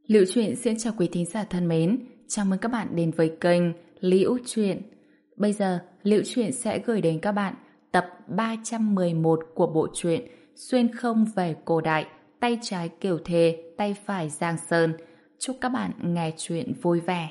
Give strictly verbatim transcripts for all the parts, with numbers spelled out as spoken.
Liễu Chuyện xin chào quý thính giả thân mến, chào mừng các bạn đến với kênh Liễu Chuyện. Bây giờ, Liễu Chuyện sẽ gửi đến các bạn tập ba trăm mười một của bộ truyện Xuyên không về cổ đại, tay trái Kiều Thề, tay phải Giang Sơn. Chúc các bạn nghe chuyện vui vẻ.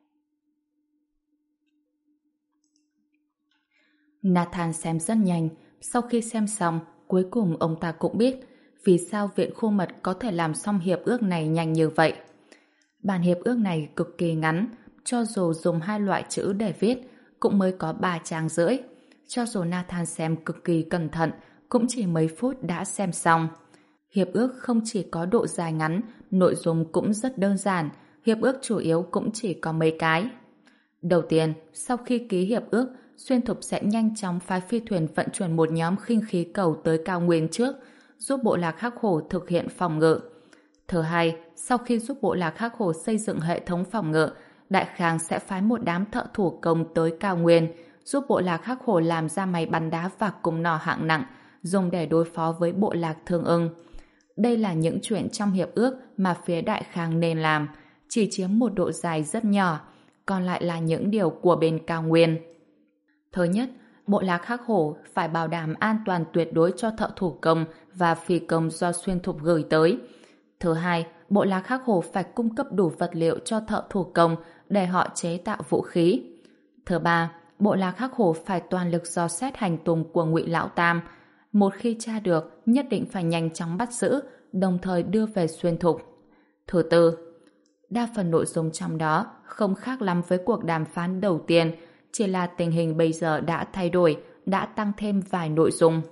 Nathan xem rất nhanh, sau khi xem xong, cuối cùng ông ta cũng biết vì sao Viện Khu Mật có thể làm xong hiệp ước này nhanh như vậy. Bản hiệp ước này cực kỳ ngắn, cho dù dùng hai loại chữ để viết, cũng mới có ba trang rưỡi. Cho dù Nathan xem cực kỳ cẩn thận, cũng chỉ mấy phút đã xem xong. Hiệp ước không chỉ có độ dài ngắn, nội dung cũng rất đơn giản, hiệp ước chủ yếu cũng chỉ có mấy cái. Đầu tiên, sau khi ký hiệp ước, Xuyên Thục sẽ nhanh chóng phái phi thuyền vận chuyển một nhóm khinh khí cầu tới cao nguyên trước, giúp bộ lạc Hắc Hổ thực hiện phòng ngự. Thứ hai, sau khi giúp bộ lạc Hắc Hổ xây dựng hệ thống phòng ngự, Đại Khang sẽ phái một đám thợ thủ công tới cao nguyên, giúp bộ lạc Hắc Hổ làm ra máy bắn đá và cung nỏ hạng nặng, dùng để đối phó với bộ lạc Thương Ưng. Đây là những chuyện trong hiệp ước mà phía Đại Khang nên làm, chỉ chiếm một độ dài rất nhỏ, còn lại là những điều của bên cao nguyên. Thứ nhất, bộ lạc Hắc Hổ phải bảo đảm an toàn tuyệt đối cho thợ thủ công và phi công do Xuyên Thục gửi tới. Thứ hai, bộ lạc Hắc Hổ phải cung cấp đủ vật liệu cho thợ thủ công để họ chế tạo vũ khí. Thứ ba, bộ lạc Hắc Hổ phải toàn lực dò xét hành tung của Ngụy Lão Tam. Một khi tra được, nhất định phải nhanh chóng bắt giữ, đồng thời đưa về Xuyên Thục. Thứ tư, đa phần nội dung trong đó không khác lắm với cuộc đàm phán đầu tiên, chỉ là tình hình bây giờ đã thay đổi, đã tăng thêm vài nội dung.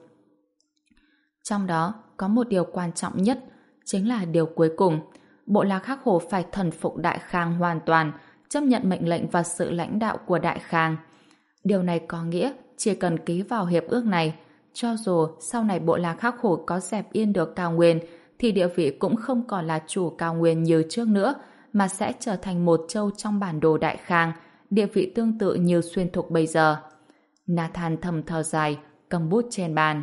Trong đó có một điều quan trọng nhất, chính là điều cuối cùng. Bộ lạc Hắc Hổ phải thần phục Đại Khang hoàn toàn, chấp nhận mệnh lệnh và sự lãnh đạo của Đại Khang. Điều này có nghĩa chỉ cần ký vào hiệp ước này, cho dù sau này bộ lạc Hắc Hổ có dẹp yên được cao nguyên, thì địa vị cũng không còn là chủ cao nguyên như trước nữa, mà sẽ trở thành một châu trong bản đồ Đại Khang, địa vị tương tự như Xuyên Thục bây giờ. Nathan thầm thở dài, cầm bút trên bàn.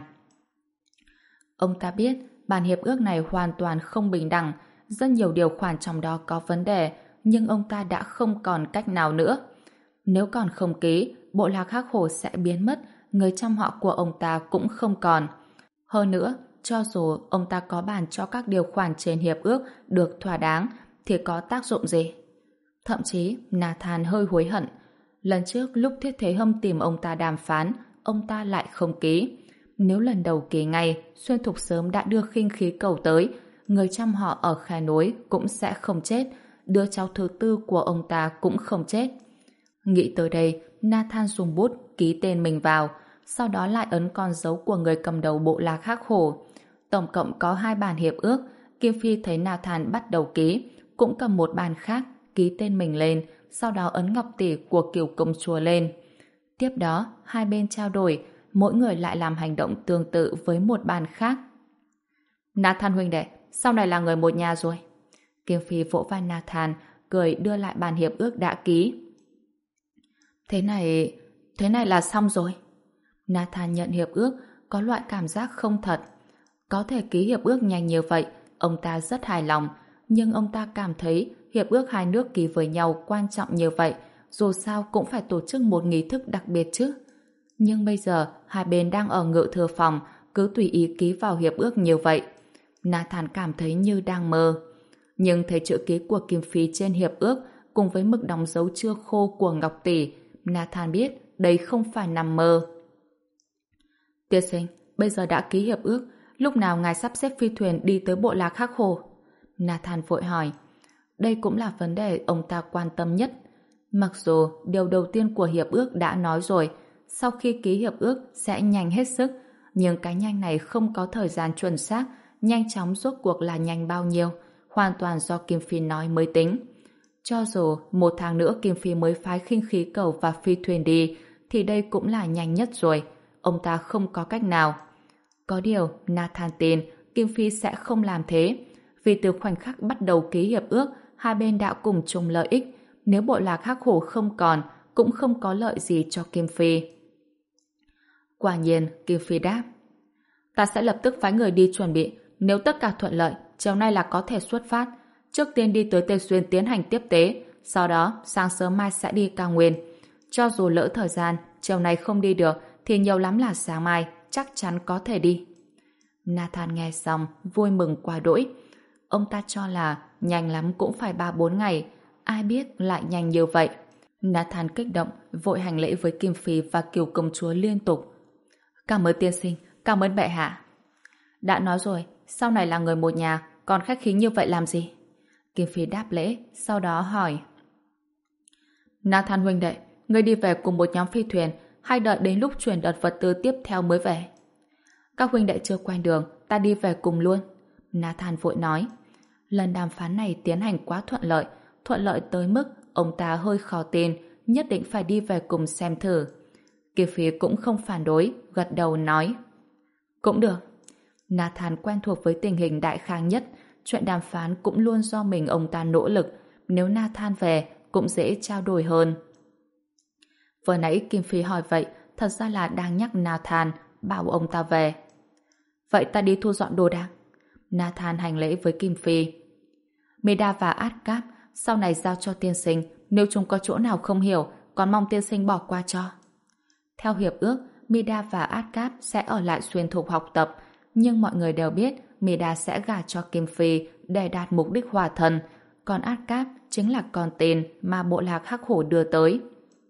Ông ta biết bản hiệp ước này hoàn toàn không bình đẳng, rất nhiều điều khoản trong đó có vấn đề, nhưng ông ta đã không còn cách nào nữa. Nếu còn không ký, bộ lạc Hắc Hổ sẽ biến mất, người trong họ của ông ta cũng không còn. Hơn nữa, cho dù ông ta có bàn cho các điều khoản trên hiệp ước được thỏa đáng, thì có tác dụng gì? Thậm chí, Nathan hơi hối hận. Lần trước lúc Thiết Thế Hâm tìm ông ta đàm phán, ông ta lại không ký. Nếu lần đầu ký ngay, Xuyên Thục sớm đã đưa khinh khí cầu tới, người chăm họ ở khe núi cũng sẽ không chết, đứa cháu thứ tư của ông ta cũng không chết. Nghĩ tới đây, Nathan dùng bút ký tên mình vào, sau đó lại ấn con dấu của người cầm đầu bộ lạc Hắc Hổ. Tổng cộng có hai bản hiệp ước. Kim Phi thấy Nathan bắt đầu ký, cũng cầm một bản khác, ký tên mình lên, sau đó ấn ngọc tỷ của Kiều Công Chúa lên. Tiếp đó, hai bên trao đổi, mỗi người lại làm hành động tương tự với một bàn khác. Nathan huynh đệ, sau này là người một nhà rồi. Kim Phi vỗ vai Nathan, cười đưa lại bàn hiệp ước đã ký. Thế này, thế này là xong rồi. Nathan nhận hiệp ước, có loại cảm giác không thật. Có thể ký hiệp ước nhanh như vậy, ông ta rất hài lòng, nhưng ông ta cảm thấy hiệp ước hai nước ký với nhau quan trọng như vậy, dù sao cũng phải tổ chức một nghi thức đặc biệt chứ. Nhưng bây giờ, hai bên đang ở ngự thư phòng, cứ tùy ý ký vào hiệp ước như vậy. Nathan cảm thấy như đang mơ. Nhưng thấy chữ ký của Kim Phi trên hiệp ước cùng với mực đóng dấu chưa khô của Ngọc Tỷ, Nathan biết đây không phải nằm mơ. Tiên sinh, bây giờ đã ký hiệp ước, lúc nào ngài sắp xếp phi thuyền đi tới bộ lạc Hắc Hổ? Nathan vội hỏi. Đây cũng là vấn đề ông ta quan tâm nhất. Mặc dù điều đầu tiên của hiệp ước đã nói rồi, sau khi ký hiệp ước sẽ nhanh hết sức, nhưng cái nhanh này không có thời gian chuẩn xác, nhanh chóng rốt cuộc là nhanh bao nhiêu, hoàn toàn do Kim Phi nói mới tính. Cho dù một tháng nữa Kim Phi mới phái khinh khí cầu và phi thuyền đi, thì đây cũng là nhanh nhất rồi. Ông ta không có cách nào. Có điều, Nathan tin Kim Phi sẽ không làm thế, vì từ khoảnh khắc bắt đầu ký hiệp ước, hai bên đã cùng chung lợi ích. Nếu bộ lạc Hắc Hổ không còn, cũng không có lợi gì cho Kim Phi. Quả nhiên, Kim Phi đáp. Ta sẽ lập tức phái người đi chuẩn bị, nếu tất cả thuận lợi, chiều nay là có thể xuất phát. Trước tiên đi tới Tây Xuyên tiến hành tiếp tế, sau đó sáng sớm mai sẽ đi Cao Nguyên. Cho dù lỡ thời gian, chiều nay không đi được thì nhiều lắm là sáng mai chắc chắn có thể đi. Nathan nghe xong vui mừng quá đỗi. Ông ta cho là nhanh lắm cũng phải ba bốn ngày, ai biết lại nhanh như vậy. Nathan kích động vội hành lễ với Kim Phi và Kiều công chúa liên tục. Cảm ơn tiên sinh, cảm ơn bệ hạ. Đã nói rồi, sau này là người một nhà, còn khách khí như vậy làm gì? Kim Phi đáp lễ, sau đó hỏi. Nathan huynh đệ, ngươi đi về cùng một nhóm phi thuyền hay đợi đến lúc chuyển đợt vật tư tiếp theo mới về? Các huynh đệ chưa quen đường, ta đi về cùng luôn. Nathan vội nói. Lần đàm phán này tiến hành quá thuận lợi, thuận lợi tới mức ông ta hơi khó tin, nhất định phải đi về cùng xem thử. Kim Phi cũng không phản đối, gật đầu nói. Cũng được. Nathan quen thuộc với tình hình đại khang nhất, chuyện đàm phán cũng luôn do mình ông ta nỗ lực, nếu Nathan về cũng dễ trao đổi hơn. Vừa nãy Kim Phi hỏi vậy, thật ra là đang nhắc Nathan, bảo ông ta về. Vậy ta đi thu dọn đồ đạc. Nathan hành lễ với Kim Phi. Mida và Adcap sau này giao cho tiên sinh, nếu chúng có chỗ nào không hiểu, còn mong tiên sinh bỏ qua cho. Theo hiệp ước, Mida và Adcap sẽ ở lại Xuyên Thục học tập, nhưng mọi người đều biết Mida sẽ gả cho Kim Phi để đạt mục đích hòa thân, còn Adcap chính là con tên mà bộ lạc Hắc Hổ đưa tới.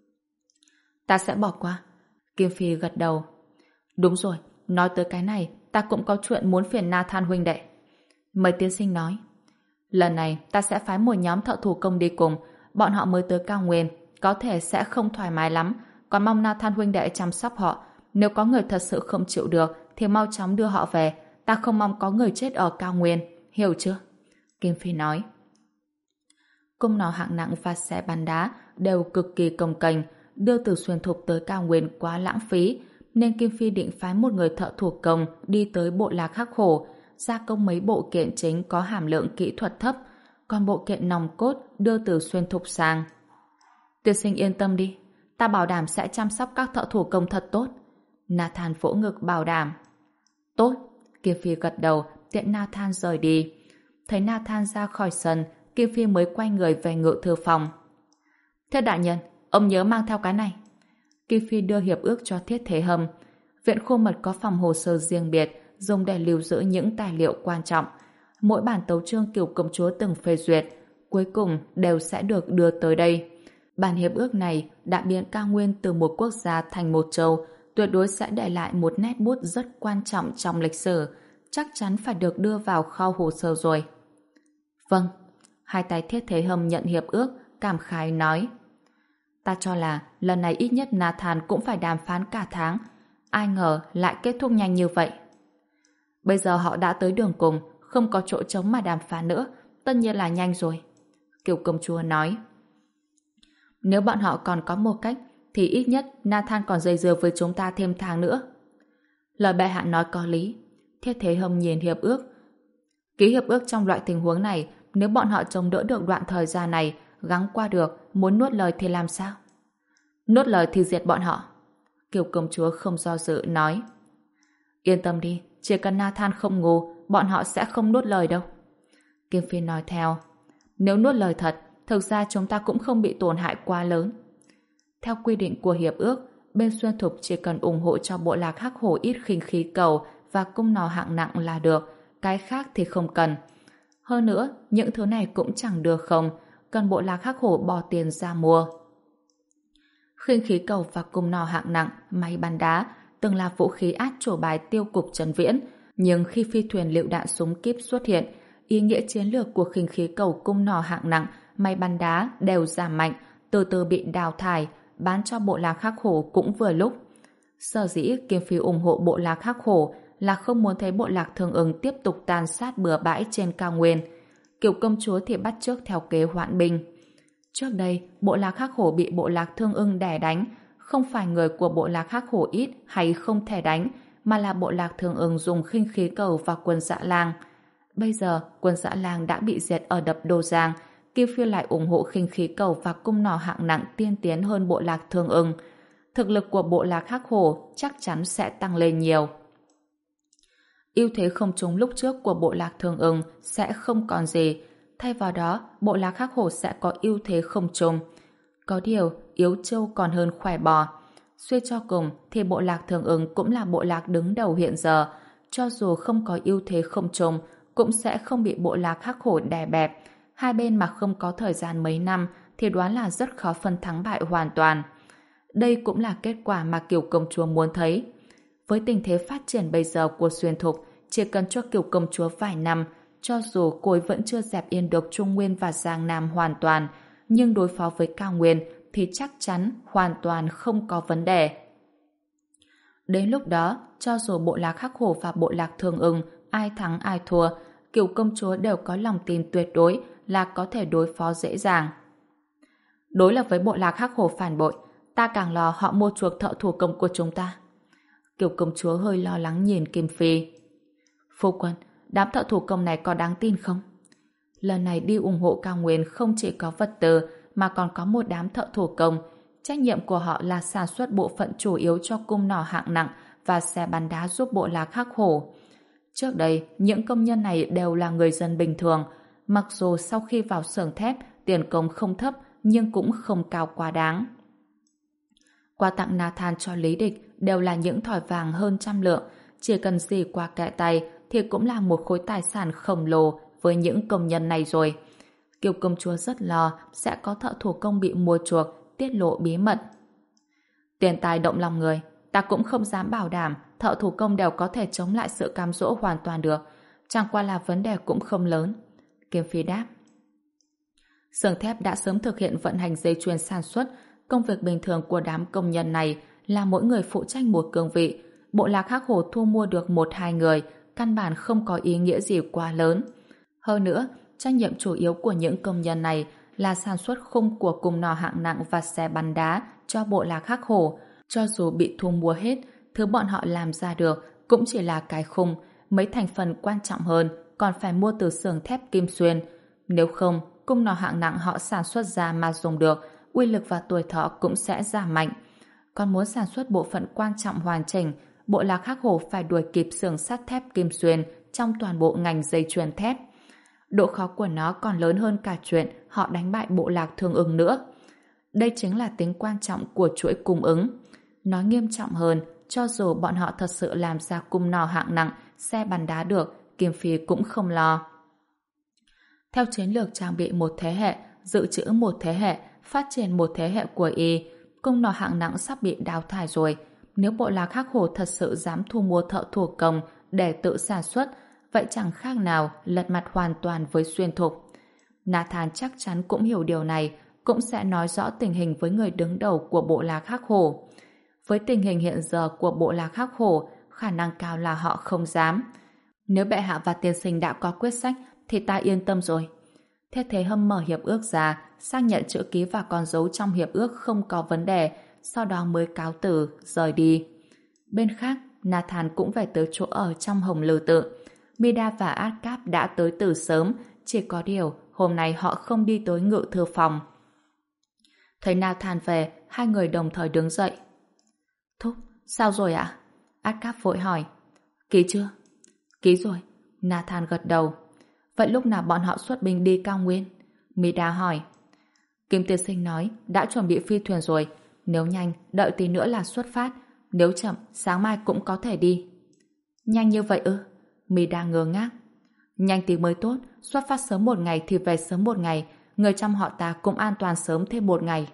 Ta sẽ bỏ qua. Kim Phi gật đầu. Đúng rồi, nói tới cái này, ta cũng có chuyện muốn phiền Nathan huynh đệ. Mời tiên sinh nói. Lần này ta sẽ phái một nhóm thợ thủ công đi cùng, bọn họ mới tới Cao Nguyên, có thể sẽ không thoải mái lắm, còn mong Nathan huynh đệ chăm sóc họ. Nếu có người thật sự không chịu được thì mau chóng đưa họ về, ta không mong có người chết ở Cao Nguyên, hiểu chưa? Kim Phi nói. Cung nỏ hạng nặng và xe bắn đá đều cực kỳ cồng kềnh, đưa từ Xuyên Thục tới Cao Nguyên quá lãng phí, nên Kim Phi định phái một người thợ thủ công đi tới bộ lạc Hắc Hổ, gia công mấy bộ kiện chính có hàm lượng kỹ thuật thấp, còn bộ kiện nòng cốt đưa từ Xuyên Thục sang. Tiên sinh yên tâm đi, ta bảo đảm sẽ chăm sóc các thợ thủ công thật tốt. Nathan vỗ ngực bảo đảm. Tốt, Kim Phi gật đầu, tiện Nathan rời đi. Thấy Nathan ra khỏi sân, Kim Phi mới quay người về ngự thư phòng. Thưa đại nhân, ông nhớ mang theo cái này. Kim Phi đưa hiệp ước cho Thiết Thế Hâm. Viện Khô Mật có phòng hồ sơ riêng biệt, dùng để lưu giữ những tài liệu quan trọng. Mỗi bản tấu chương Kiều công chúa từng phê duyệt, cuối cùng đều sẽ được đưa tới đây. Bản hiệp ước này đã biến Cao Nguyên từ một quốc gia thành một châu, tuyệt đối sẽ để lại một nét bút rất quan trọng trong lịch sử, chắc chắn phải được đưa vào kho hồ sơ rồi. Vâng. Hai tay Thiết Thế Hâm nhận hiệp ước, cảm khái nói. Ta cho là lần này ít nhất Nathan cũng phải đàm phán cả tháng, ai ngờ lại kết thúc nhanh như vậy. Bây giờ họ đã tới đường cùng, không có chỗ trống mà đàm phán nữa, tất nhiên là nhanh rồi. Kiều công chúa nói. Nếu bọn họ còn có một cách, thì ít nhất Nathan còn dây dưa với chúng ta thêm tháng nữa. Lời bệ hạ nói có lý. Thiết Thế Hâm nhìn hiệp ước. Ký hiệp ước trong loại tình huống này, nếu bọn họ chống đỡ được đoạn thời gian này, gắng qua được, muốn nuốt lời thì làm sao? Nuốt lời thì diệt bọn họ. Kiều công chúa không do dự nói. Yên tâm đi, chỉ cần Nathan không ngu, bọn họ sẽ không nuốt lời đâu. Kim Phi nói theo. Nếu nuốt lời thật, thực ra chúng ta cũng không bị tổn hại quá lớn. Theo quy định của hiệp ước, bên Xuyên Thục chỉ cần ủng hộ cho bộ lạc Hắc Hổ ít khinh khí cầu và cung nỏ hạng nặng là được, cái khác thì không cần. Hơn nữa, những thứ này cũng chẳng được không, cần bộ lạc Hắc Hổ bỏ tiền ra mua. Khinh khí cầu và cung nỏ hạng nặng, máy bắn đá từng là vũ khí át chủ bài tiêu cục Trấn Viễn, nhưng khi phi thuyền lựu đạn súng kíp xuất hiện, ý nghĩa chiến lược của khinh khí cầu, cung nỏ hạng nặng, máy bắn đá đều giảm mạnh, từ từ bị đào thải, bán cho bộ lạc Hắc Hổ cũng vừa lúc. Sở dĩ Kim Phi ủng hộ bộ lạc Hắc Hổ là không muốn thấy bộ lạc Thương Ưng tiếp tục tàn sát bừa bãi trên Cao Nguyên. Kiều công chúa thì bắt chước theo kế hoãn binh. Trước đây, bộ lạc Hắc Hổ bị bộ lạc Thương Ưng đè đánh, không phải người của bộ lạc Hắc Hổ ít hay không thể đánh, mà là bộ lạc Thương Ưng dùng khinh khí cầu và quân Dã Lang. Bây giờ, quân Dã Lang đã bị diệt ở đập Đô Giang, Kim Phi lại ủng hộ khinh khí cầu và cung nỏ hạng nặng tiên tiến hơn bộ lạc Thương Ưng. Thực lực của bộ lạc Hắc Hổ chắc chắn sẽ tăng lên nhiều. Ưu thế không trúng lúc trước của bộ lạc Thương Ưng sẽ không còn gì. thay vào đó bộ lạc Hắc Hổ sẽ có ưu thế không trùng. Có điều, yếu trâu còn hơn khỏe bò. Suy cho cùng thì bộ lạc Thường Ứng cũng là bộ lạc đứng đầu hiện giờ, cho dù không có ưu thế không trùng, cũng sẽ không bị bộ lạc Hắc Hổ đè bẹp. Hai bên mà không có thời gian mấy năm thì đoán là rất khó phân thắng bại hoàn toàn. Đây cũng là kết quả mà Kiều công chúa muốn thấy. Với tình thế phát triển bây giờ của Xuyên Thục, chỉ cần cho Kiều công chúa vài năm, cho dù cô ấy vẫn chưa dẹp yên được Trung Nguyên và Giang Nam hoàn toàn, nhưng đối phó với Cao Nguyên thì chắc chắn hoàn toàn không có vấn đề. Đến lúc đó, cho dù bộ lạc Hắc Hổ và bộ lạc Thường Ưng ai thắng ai thua, Kiều công chúa đều có lòng tin tuyệt đối là có thể đối phó dễ dàng. Đối lập với bộ lạc Hắc Hổ phản bội, ta càng lo họ mua chuộc thợ thủ công của chúng ta. Kiều công chúa hơi lo lắng nhìn Kim Phi. Phu quân, đám thợ thủ công này có đáng tin không? Lần này đi ủng hộ Cao Nguyên không chỉ có vật tư mà còn có một đám thợ thủ công. Trách nhiệm của họ là sản xuất bộ phận chủ yếu cho cung nỏ hạng nặng và xe bắn đá giúp bộ lạc Hắc Hổ. Trước đây, những công nhân này đều là người dân bình thường. Mặc dù sau khi vào xưởng thép, tiền công không thấp nhưng cũng không cao quá đáng. Quà tặng Nathan cho Lý Địch đều là những thỏi vàng hơn trăm lượng. Chỉ cần gì qua kệ tay thì cũng là một khối tài sản khổng lồ với những công nhân này rồi. Kiều công chúa rất lo sẽ có thợ thủ công bị mua chuộc, tiết lộ bí mật. Tiền tài động lòng người, ta cũng không dám bảo đảm thợ thủ công đều có thể chống lại sự cám dỗ hoàn toàn được. Chẳng qua là vấn đề cũng không lớn. Kim Phi đáp. Xưởng thép đã sớm thực hiện vận hành dây chuyền sản xuất. Công việc bình thường của đám công nhân này là mỗi người phụ trách một cương vị. Bộ lạc Hắc Hổ thu mua được một hai người, căn bản không có ý nghĩa gì quá lớn. Hơn nữa, trách nhiệm chủ yếu của những công nhân này là sản xuất khung của cung nỏ hạng nặng và xe bắn đá cho bộ lạc Hắc Hổ. Cho dù bị thu mua hết, thứ bọn họ làm ra được cũng chỉ là cái khung, mấy thành phần quan trọng hơn còn phải mua từ xưởng thép Kim Xuyên. Nếu không, cung nỏ hạng nặng họ sản xuất ra mà dùng được, uy lực và tuổi thọ cũng sẽ giảm mạnh. Còn muốn sản xuất bộ phận quan trọng hoàn chỉnh, bộ lạc Hắc Hổ phải đuổi kịp xưởng sắt thép Kim Xuyên trong toàn bộ ngành dây chuyền thép. Độ khó của nó còn lớn hơn cả chuyện họ đánh bại bộ lạc Thường Ưng nữa. Đây chính là tính quan trọng của chuỗi cung ứng. Nói nghiêm trọng hơn, cho dù bọn họ thật sự làm ra cung nỏ hạng nặng, xe bắn đá được, Kim Phi cũng không lo. Theo chiến lược trang bị một thế hệ, dự trữ một thế hệ, phát triển một thế hệ của y, cung nỏ hạng nặng sắp bị đào thải rồi. Nếu bộ lạc Hắc Hổ thật sự dám thu mua thợ thủ công để tự sản xuất, vậy chẳng khác nào lật mặt hoàn toàn với Xuyên Thục. Nathan chắc chắn cũng hiểu điều này, cũng sẽ nói rõ tình hình với người đứng đầu của bộ lạc Hắc Hổ. Với tình hình hiện giờ của bộ lạc Hắc Hổ, khả năng cao là họ không dám. Nếu bệ hạ và tiên sinh đã có quyết sách, thì ta yên tâm rồi. Thế Thế Hâm mở hiệp ước ra, xác nhận chữ ký và con dấu trong hiệp ước không có vấn đề, sau đó mới cáo từ, rời đi. Bên khác, Nathan cũng về tới chỗ ở trong Hồng Lư Tự. Mida và Adcap đã tới từ sớm, chỉ có điều hôm nay họ không đi tới ngự thư phòng. Thấy Nathan về, hai người đồng thời đứng dậy. Thúc, sao rồi ạ? Adcap vội hỏi. Ký chưa? Ký rồi. Nathan gật đầu. Vậy lúc nào bọn họ xuất binh đi Cao Nguyên? Mida hỏi. Kim tiên sinh nói đã chuẩn bị phi thuyền rồi. Nếu nhanh, đợi tí nữa là xuất phát. Nếu chậm, sáng mai cũng có thể đi. Nhanh như vậy ư? Mida ngơ ngác. Nhanh tí mới tốt, xuất phát sớm một ngày thì về sớm một ngày. Người trong họ ta cũng an toàn sớm thêm một ngày.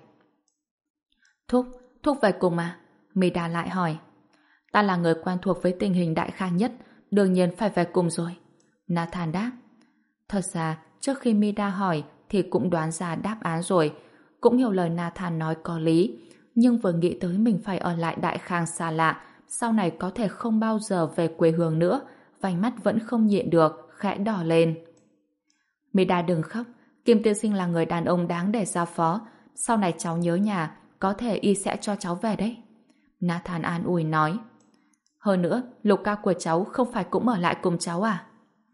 Thúc, Thúc về cùng mà. Mida lại hỏi. Ta là người quen thuộc với tình hình đại khang nhất, đương nhiên phải về cùng rồi. Nathan đáp. Thật ra, trước khi Mida hỏi thì cũng đoán ra đáp án rồi. Cũng hiểu lời Nathan nói có lý. Nhưng vừa nghĩ tới mình phải ở lại đại khang xa lạ, sau này có thể không bao giờ về quê hương nữa, vành mắt vẫn không nhịn được, khẽ đỏ lên. Mida đừng khóc, Kim tiên sinh là người đàn ông đáng để giao phó. Sau này cháu nhớ nhà, có thể y sẽ cho cháu về đấy. Nathan an ủi nói. Hơn nữa, Lục ca của cháu không phải cũng ở lại cùng cháu à?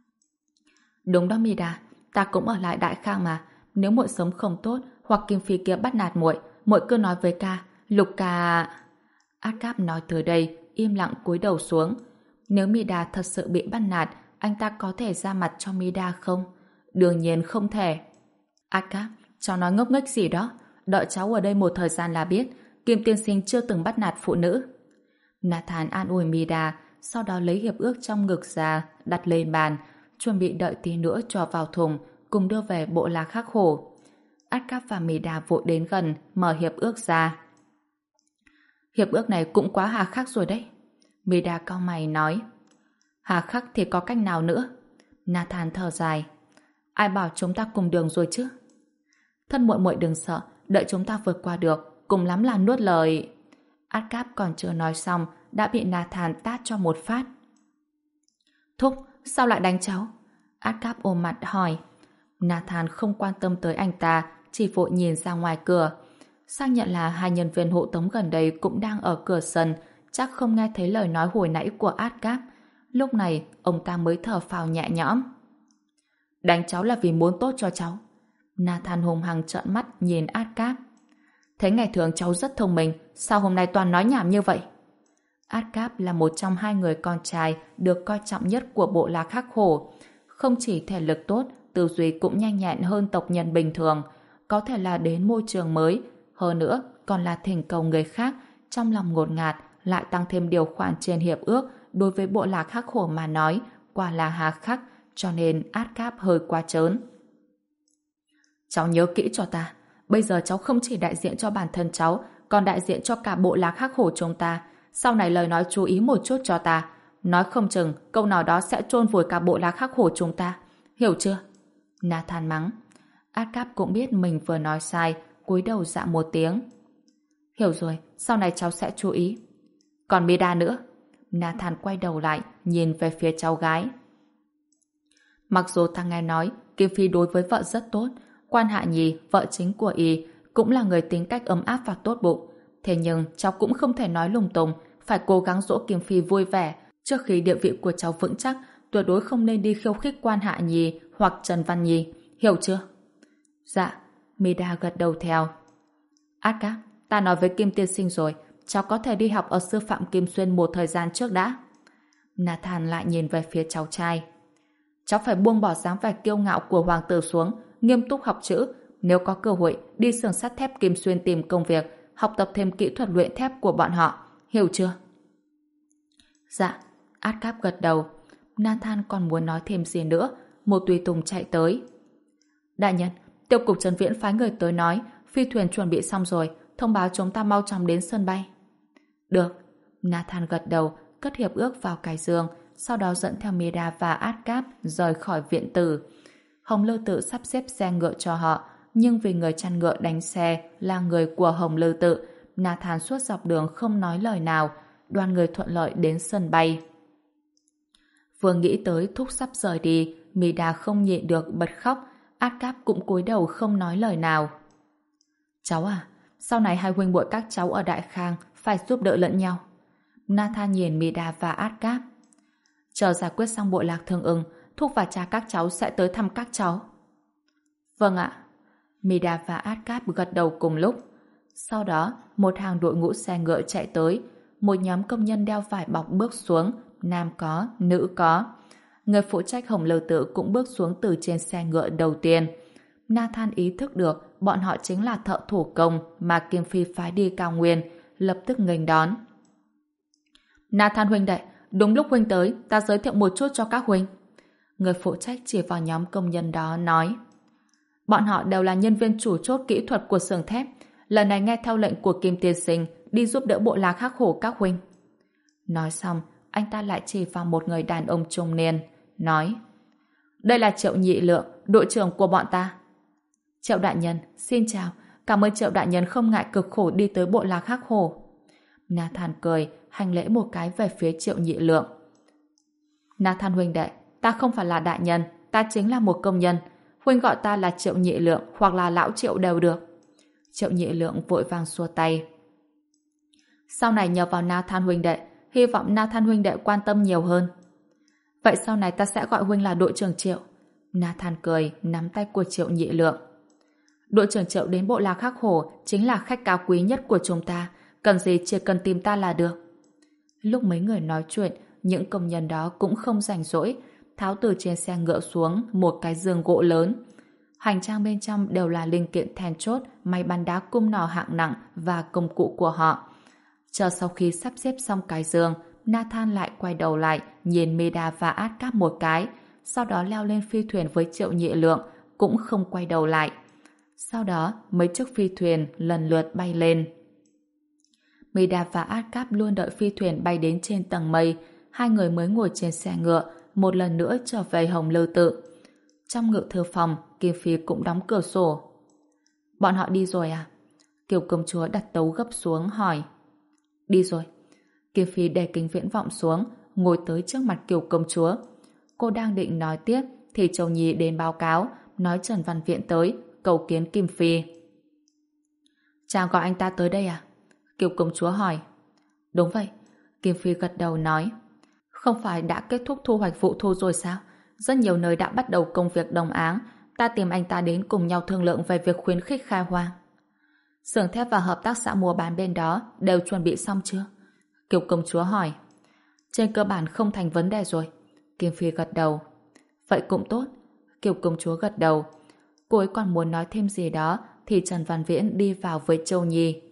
Đúng đó Mida, ta cũng ở lại đại khang mà. Nếu muội sống không tốt hoặc Kim Phi kia bắt nạt muội, muội cứ nói với ca, Lục ca... Adcap nói tới đây, im lặng cúi đầu xuống. Nếu Mida thật sự bị bắt nạt, anh ta có thể ra mặt cho Mida không? Đương nhiên không thể. Aka, cháu nói ngốc nghếch gì đó. Đợi cháu ở đây một thời gian là biết Kim tiên sinh chưa từng bắt nạt phụ nữ. Nathan an ủi Mida, sau đó lấy hiệp ước trong ngực ra, đặt lên bàn, chuẩn bị đợi tí nữa cho vào thùng, cùng đưa về bộ lạc khắc khổ. Atkap và Mida vội đến gần, mở hiệp ước ra. Hiệp ước này cũng quá hà khắc rồi đấy. Mida cau mày nói. Hà khắc thì có cách nào nữa? Nathan thở dài. Ai bảo chúng ta cùng đường rồi chứ? Thân muội muội đừng sợ, đợi chúng ta vượt qua được, cùng lắm là nuốt lời. Atkap còn chưa nói xong, đã bị Nathan tát cho một phát. Thúc, sao lại đánh cháu? Atkap ôm mặt hỏi. Nathan không quan tâm tới anh ta, chỉ vội nhìn ra ngoài cửa. Xác nhận là hai nhân viên hộ tống gần đây cũng đang ở cửa sân, chắc không nghe thấy lời nói hồi nãy của Atkap. Lúc này, ông ta mới thở phào nhẹ nhõm. Đánh cháu là vì muốn tốt cho cháu. Nathan hùng hăng trợn mắt nhìn Atkap. Thế ngày thường cháu rất thông minh, sao hôm nay toàn nói nhảm như vậy? Atkap là một trong hai người con trai được coi trọng nhất của bộ lạc khắc khổ. Không chỉ thể lực tốt, tư duy cũng nhanh nhẹn hơn tộc nhân bình thường, có thể là đến môi trường mới, hơn nữa còn là thỉnh cầu người khác, trong lòng ngột ngạt, lại tăng thêm điều khoản trên hiệp ước đối với bộ lạc khắc khổ mà nói, quả là hà khắc, cho nên Atkap hơi quá trớn. Cháu nhớ kỹ cho ta, bây giờ cháu không chỉ đại diện cho bản thân cháu, còn đại diện cho cả bộ lạc khắc khổ chúng ta. Sau này lời nói chú ý một chút cho ta, nói không chừng câu nào đó sẽ chôn vùi cả bộ lạc khắc khổ chúng ta. Hiểu chưa? Nathan mắng. Atkap cũng biết mình vừa nói sai, cúi đầu dạ một tiếng. Hiểu rồi, sau này cháu sẽ chú ý. Còn Mida nữa. Nathan quay đầu lại, nhìn về phía cháu gái. Mặc dù ta nghe nói Kim Phi đối với vợ rất tốt, Quan Hạ Nhi, vợ chính của y, cũng là người tính cách ấm áp và tốt bụng. Thế nhưng cháu cũng không thể nói lung tung, phải cố gắng dỗ Kim Phi vui vẻ. Trước khi địa vị của cháu vững chắc, tuyệt đối không nên đi khiêu khích Quan Hạ Nhi hoặc Trần Văn Nhi. Hiểu chưa? Dạ. Mida gật đầu theo. Atkap, ta nói với Kim tiên sinh rồi, cháu có thể đi học ở sư phạm Kim Xuyên một thời gian trước đã. Nathan lại nhìn về phía cháu trai. Cháu phải buông bỏ dáng vẻ kiêu ngạo của hoàng tử xuống, nghiêm túc học chữ. Nếu có cơ hội, đi xưởng sắt thép Kim Xuyên tìm công việc, học tập thêm kỹ thuật luyện thép của bọn họ. Hiểu chưa? Dạ. Atkap gật đầu. Nathan còn muốn nói thêm gì nữa. Một tùy tùng chạy tới. Đại nhân, tiêu cục Trần Viễn phái người tới nói phi thuyền chuẩn bị xong rồi, thông báo chúng ta mau chóng đến sân bay. Được. Nathan gật đầu, cất hiệp ước vào cái giường, sau đó dẫn theo Mida và Atkap rời khỏi viện tử. Hồng Lư Tự sắp xếp xe ngựa cho họ, nhưng vì người chăn ngựa đánh xe là người của Hồng Lư Tự, Nathan suốt dọc đường không nói lời nào. Đoàn người thuận lợi đến sân bay. Vừa nghĩ tới thúc sắp rời đi, Mida không nhịn được bật khóc. Atkap cũng cúi đầu không nói lời nào. Cháu à, sau này hai huynh muội các cháu ở Đại Khang phải giúp đỡ lẫn nhau. Nathan nhìn Mida và Atkap. Chờ giải quyết xong bộ lạc Thương Ưng, thúc và cha các cháu sẽ tới thăm các cháu. Vâng ạ. Mida và Atkap gật đầu cùng lúc. Sau đó, một hàng đội ngũ xe ngựa chạy tới. Một nhóm công nhân đeo vải bọc bước xuống, nam có, nữ có. Người phụ trách Hồng Lư Tự cũng bước xuống từ trên xe ngựa đầu tiên. Nathan ý thức được bọn họ chính là thợ thủ công mà Kim Phi phái đi cao nguyên, lập tức nghênh đón. Nathan huynh đệ, đúng lúc huynh tới, ta giới thiệu một chút cho các huynh. Người phụ trách chỉ vào nhóm công nhân đó nói. Bọn họ đều là nhân viên chủ chốt kỹ thuật của xưởng thép, lần này nghe theo lệnh của Kim tiên sinh đi giúp đỡ bộ lạc khắc khổ các huynh. Nói xong, anh ta lại chỉ vào một người đàn ông trung niên, nói: Đây là Triệu Nhị Lượng, đội trưởng của bọn ta. Triệu đại nhân, xin chào, cảm ơn Triệu đại nhân không ngại cực khổ đi tới bộ lạc khắc khổ. Nathan cười, hành lễ một cái về phía Triệu Nhị Lượng. Nathan huynh đệ, ta không phải là đại nhân, ta chính là một công nhân. Huynh gọi ta là Triệu Nhị Lượng hoặc là Lão Triệu đều được. Triệu Nhị Lượng vội vàng xua tay. Sau này nhờ vào Nathan huynh đệ, hy vọng Nathan huynh đệ quan tâm nhiều hơn. Vậy sau này ta sẽ gọi huynh là đội trưởng Triệu. Nathan cười, nắm tay của Triệu Nhị Lượng. Đội trưởng Triệu đến bộ lạc khắc khổ chính là khách cao quý nhất của chúng ta, cần gì chỉ cần tìm ta là được. Lúc mấy người nói chuyện, những công nhân đó cũng không rảnh rỗi, tháo từ trên xe ngựa xuống một cái giường gỗ lớn. Hành trang bên trong đều là linh kiện then chốt, máy bắn đá cung nỏ hạng nặng và công cụ của họ. Chờ sau khi sắp xếp xong cái giường, Nathan lại quay đầu lại nhìn Mida và Asgard một cái, sau đó leo lên phi thuyền với Triệu Nhị Lượng, cũng không quay đầu lại. Sau đó, mấy chiếc phi thuyền lần lượt bay lên. Mida và Asgard luôn đợi phi thuyền bay đến trên tầng mây, hai người mới ngồi trên xe ngựa, một lần nữa trở về Hồng Lư Tự. Trong ngự thư phòng, Kim Phi cũng đóng cửa sổ. Bọn họ đi rồi à? Kiều công chúa đặt tấu gấp xuống hỏi. Đi rồi. Kim Phi để kính viễn vọng xuống, ngồi tới trước mặt Kiều công chúa. Cô đang định nói tiếp thì Châu Nhi đến báo cáo, nói Trần Văn Viễn tới, cầu kiến Kim Phi. Chàng gọi anh ta tới đây à? Kiều công chúa hỏi. Đúng vậy. Kim Phi gật đầu nói. Không phải đã kết thúc thu hoạch vụ thu rồi sao? Rất nhiều nơi đã bắt đầu công việc đồng áng, ta tìm anh ta đến cùng nhau thương lượng về việc khuyến khích khai hoang. Xưởng thép và hợp tác xã mua bán bên đó đều chuẩn bị xong chưa? Kiều công chúa hỏi. Trên cơ bản không thành vấn đề rồi. Kim Phi gật đầu. Vậy cũng tốt. Kiều công chúa gật đầu. Cô ấy còn muốn nói thêm gì đó thì Trần Văn Viễn đi vào với Châu Nhi.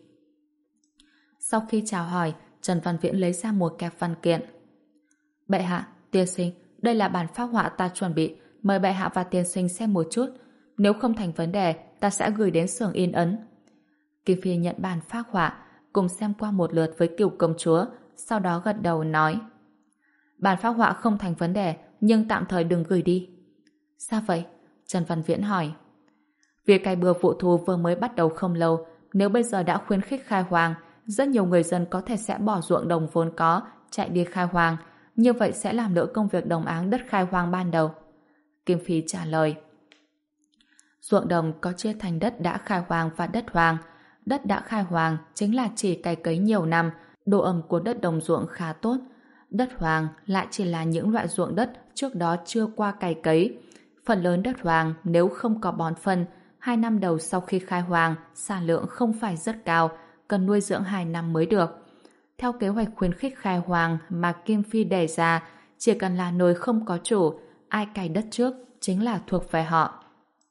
Sau khi chào hỏi, Trần Văn Viễn lấy ra một kẹp văn kiện. Bệ hạ, tiên sinh, đây là bản phác họa ta chuẩn bị, mời bệ hạ và tiên sinh xem một chút. Nếu không thành vấn đề, ta sẽ gửi đến xưởng in ấn. Kim Phi nhận bản phác họa, cùng xem qua một lượt với Kiều công chúa, sau đó gật đầu nói. Bản phác họa không thành vấn đề, nhưng tạm thời đừng gửi đi. Sao vậy? Trần Văn Viễn hỏi. Việc cày bừa vụ thu vừa mới bắt đầu không lâu, nếu bây giờ đã khuyến khích khai hoang, rất nhiều người dân có thể sẽ bỏ ruộng đồng vốn có, chạy đi khai hoang, như vậy sẽ làm lỡ công việc đồng áng đất khai hoang ban đầu. Kim Phi trả lời. Ruộng đồng có chia thành đất đã khai hoang và đất hoang. Đất đã khai hoang chính là chỉ cày cấy nhiều năm, độ ẩm của đất đồng ruộng khá tốt. Đất hoang lại chỉ là những loại ruộng đất trước đó chưa qua cày cấy. Phần lớn đất hoang nếu không có bón phân, hai năm đầu sau khi khai hoang, sản lượng không phải rất cao, cần nuôi dưỡng hai năm mới được. Theo kế hoạch khuyến khích khai hoang mà Kim Phi đề ra, chỉ cần là nồi không có chủ, ai cày đất trước chính là thuộc về họ.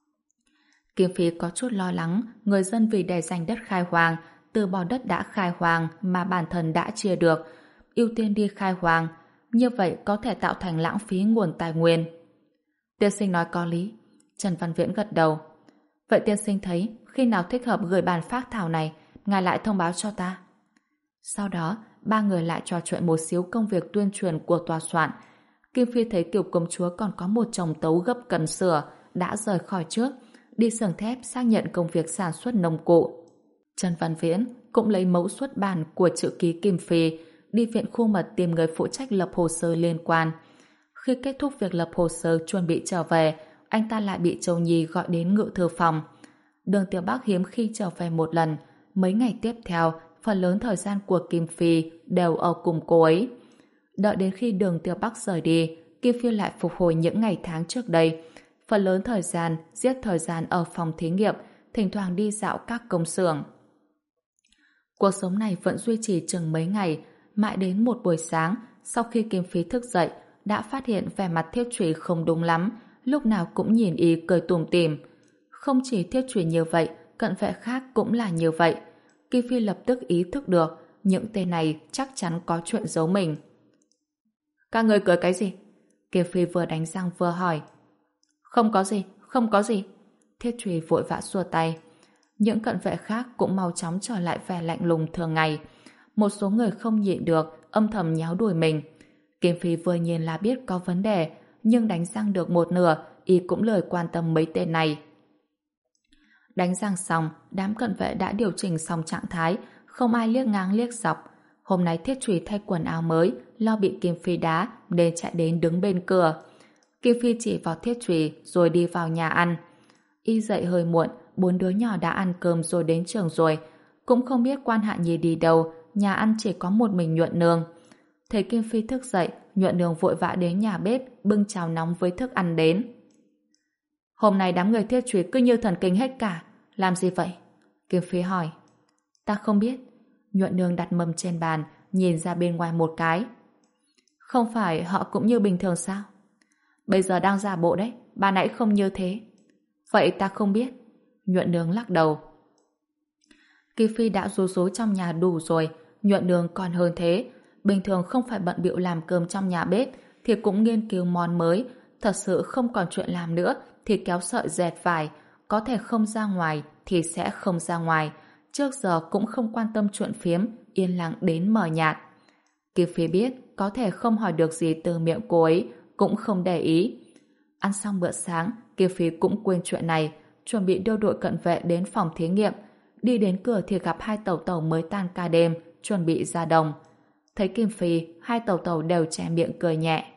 Kim Phi có chút lo lắng người dân vì để giành đất khai hoang, từ bỏ đất đã khai hoang mà bản thân đã chia được, ưu tiên đi khai hoang, như vậy có thể tạo thành lãng phí nguồn tài nguyên. Tiên sinh nói có lý. Trần Văn Viễn gật đầu. Vậy tiên sinh thấy khi nào thích hợp gửi bản phác thảo này, ngài lại thông báo cho ta. Sau đó, ba người lại trò chuyện một xíu công việc tuyên truyền của tòa soạn. Kim Phi thấy Kiều công chúa còn có một chồng tấu gấp cần sửa, đã rời khỏi trước, đi xưởng thép xác nhận công việc sản xuất nông cụ. Trần Văn Viễn cũng lấy mẫu xuất bản của chữ ký Kim Phi, đi viện khu mật tìm người phụ trách lập hồ sơ liên quan. Khi kết thúc việc lập hồ sơ chuẩn bị trở về, anh ta lại bị Châu Nhi gọi đến ngự thư phòng. Đường Tiểu Bắc hiếm khi trở về một lần, mấy ngày tiếp theo, phần lớn thời gian của Kim Phi đều ở cùng cô ấy. Đợi đến khi Đường Tiểu Bắc rời đi, Kim Phi lại phục hồi những ngày tháng trước đây. Phần lớn thời gian giết thời gian ở phòng thí nghiệm, thỉnh thoảng đi dạo các công xưởng. Cuộc sống này vẫn duy trì chừng mấy ngày, mãi đến một buổi sáng, sau khi Kim Phi thức dậy, đã phát hiện vẻ mặt Thiết Trụy không đúng lắm, lúc nào cũng nhìn y cười tủm tỉm. Không chỉ Thiết Trụy như vậy, cận vệ khác cũng là như vậy. Kim Phi lập tức ý thức được, những tên này chắc chắn có chuyện giấu mình. Các người cười cái gì? Kim Phi vừa đánh răng vừa hỏi. Không có gì, không có gì. Thiết Trụy vội vã xua tay. Những cận vệ khác cũng mau chóng trở lại vẻ lạnh lùng thường ngày. Một số người không nhịn được, âm thầm nháo đuổi mình. Kim Phi vừa nhìn là biết có vấn đề, nhưng đánh răng được một nửa, y cũng lười quan tâm mấy tên này. Đánh răng xong, đám cận vệ đã điều chỉnh xong trạng thái, không ai liếc ngang liếc dọc. Hôm nay Thiết Trụy thay quần áo mới, lo bị Kim Phi đá, nên chạy đến đứng bên cửa. Kim Phi chỉ vào Thiết Trụy rồi đi vào nhà ăn. Y dậy hơi muộn, bốn đứa nhỏ đã ăn cơm rồi đến trường rồi. Cũng không biết Quan Hạ Nhi đi đâu, nhà ăn chỉ có một mình Nhuận Nương. Thấy Kim Phi thức dậy, Nhuận Nương vội vã đến nhà bếp, bưng cháo nóng với thức ăn đến. Hôm nay đám người Thiết Trụy cứ như thần kinh hết cả. Làm gì vậy? Kim Phi hỏi. Ta không biết. Nhuận Nương đặt mâm trên bàn, nhìn ra bên ngoài một cái. Không phải họ cũng như bình thường sao? Bây giờ đang giả bộ đấy, bà nãy không như thế. Vậy ta không biết. Nhuận Nương lắc đầu. Kim Phi đã rú rú trong nhà đủ rồi, Nhuận Nương còn hơn thế. Bình thường không phải bận bịu làm cơm trong nhà bếp thì cũng nghiên cứu món mới. Thật sự không còn chuyện làm nữa thì kéo sợi dệt vải. Có thể không ra ngoài thì sẽ không ra ngoài. Trước giờ cũng không quan tâm chuyện phiếm, yên lặng đến mờ nhạt. Kim Phi biết có thể không hỏi được gì từ miệng cô ấy, cũng không để ý. Ăn xong bữa sáng, Kim Phi cũng quên chuyện này, chuẩn bị đưa đội cận vệ đến phòng thí nghiệm. Đi đến cửa thì gặp hai tàu tàu mới tan ca đêm, chuẩn bị ra đồng. Thấy Kim Phi, hai tàu tàu đều che miệng cười nhẹ.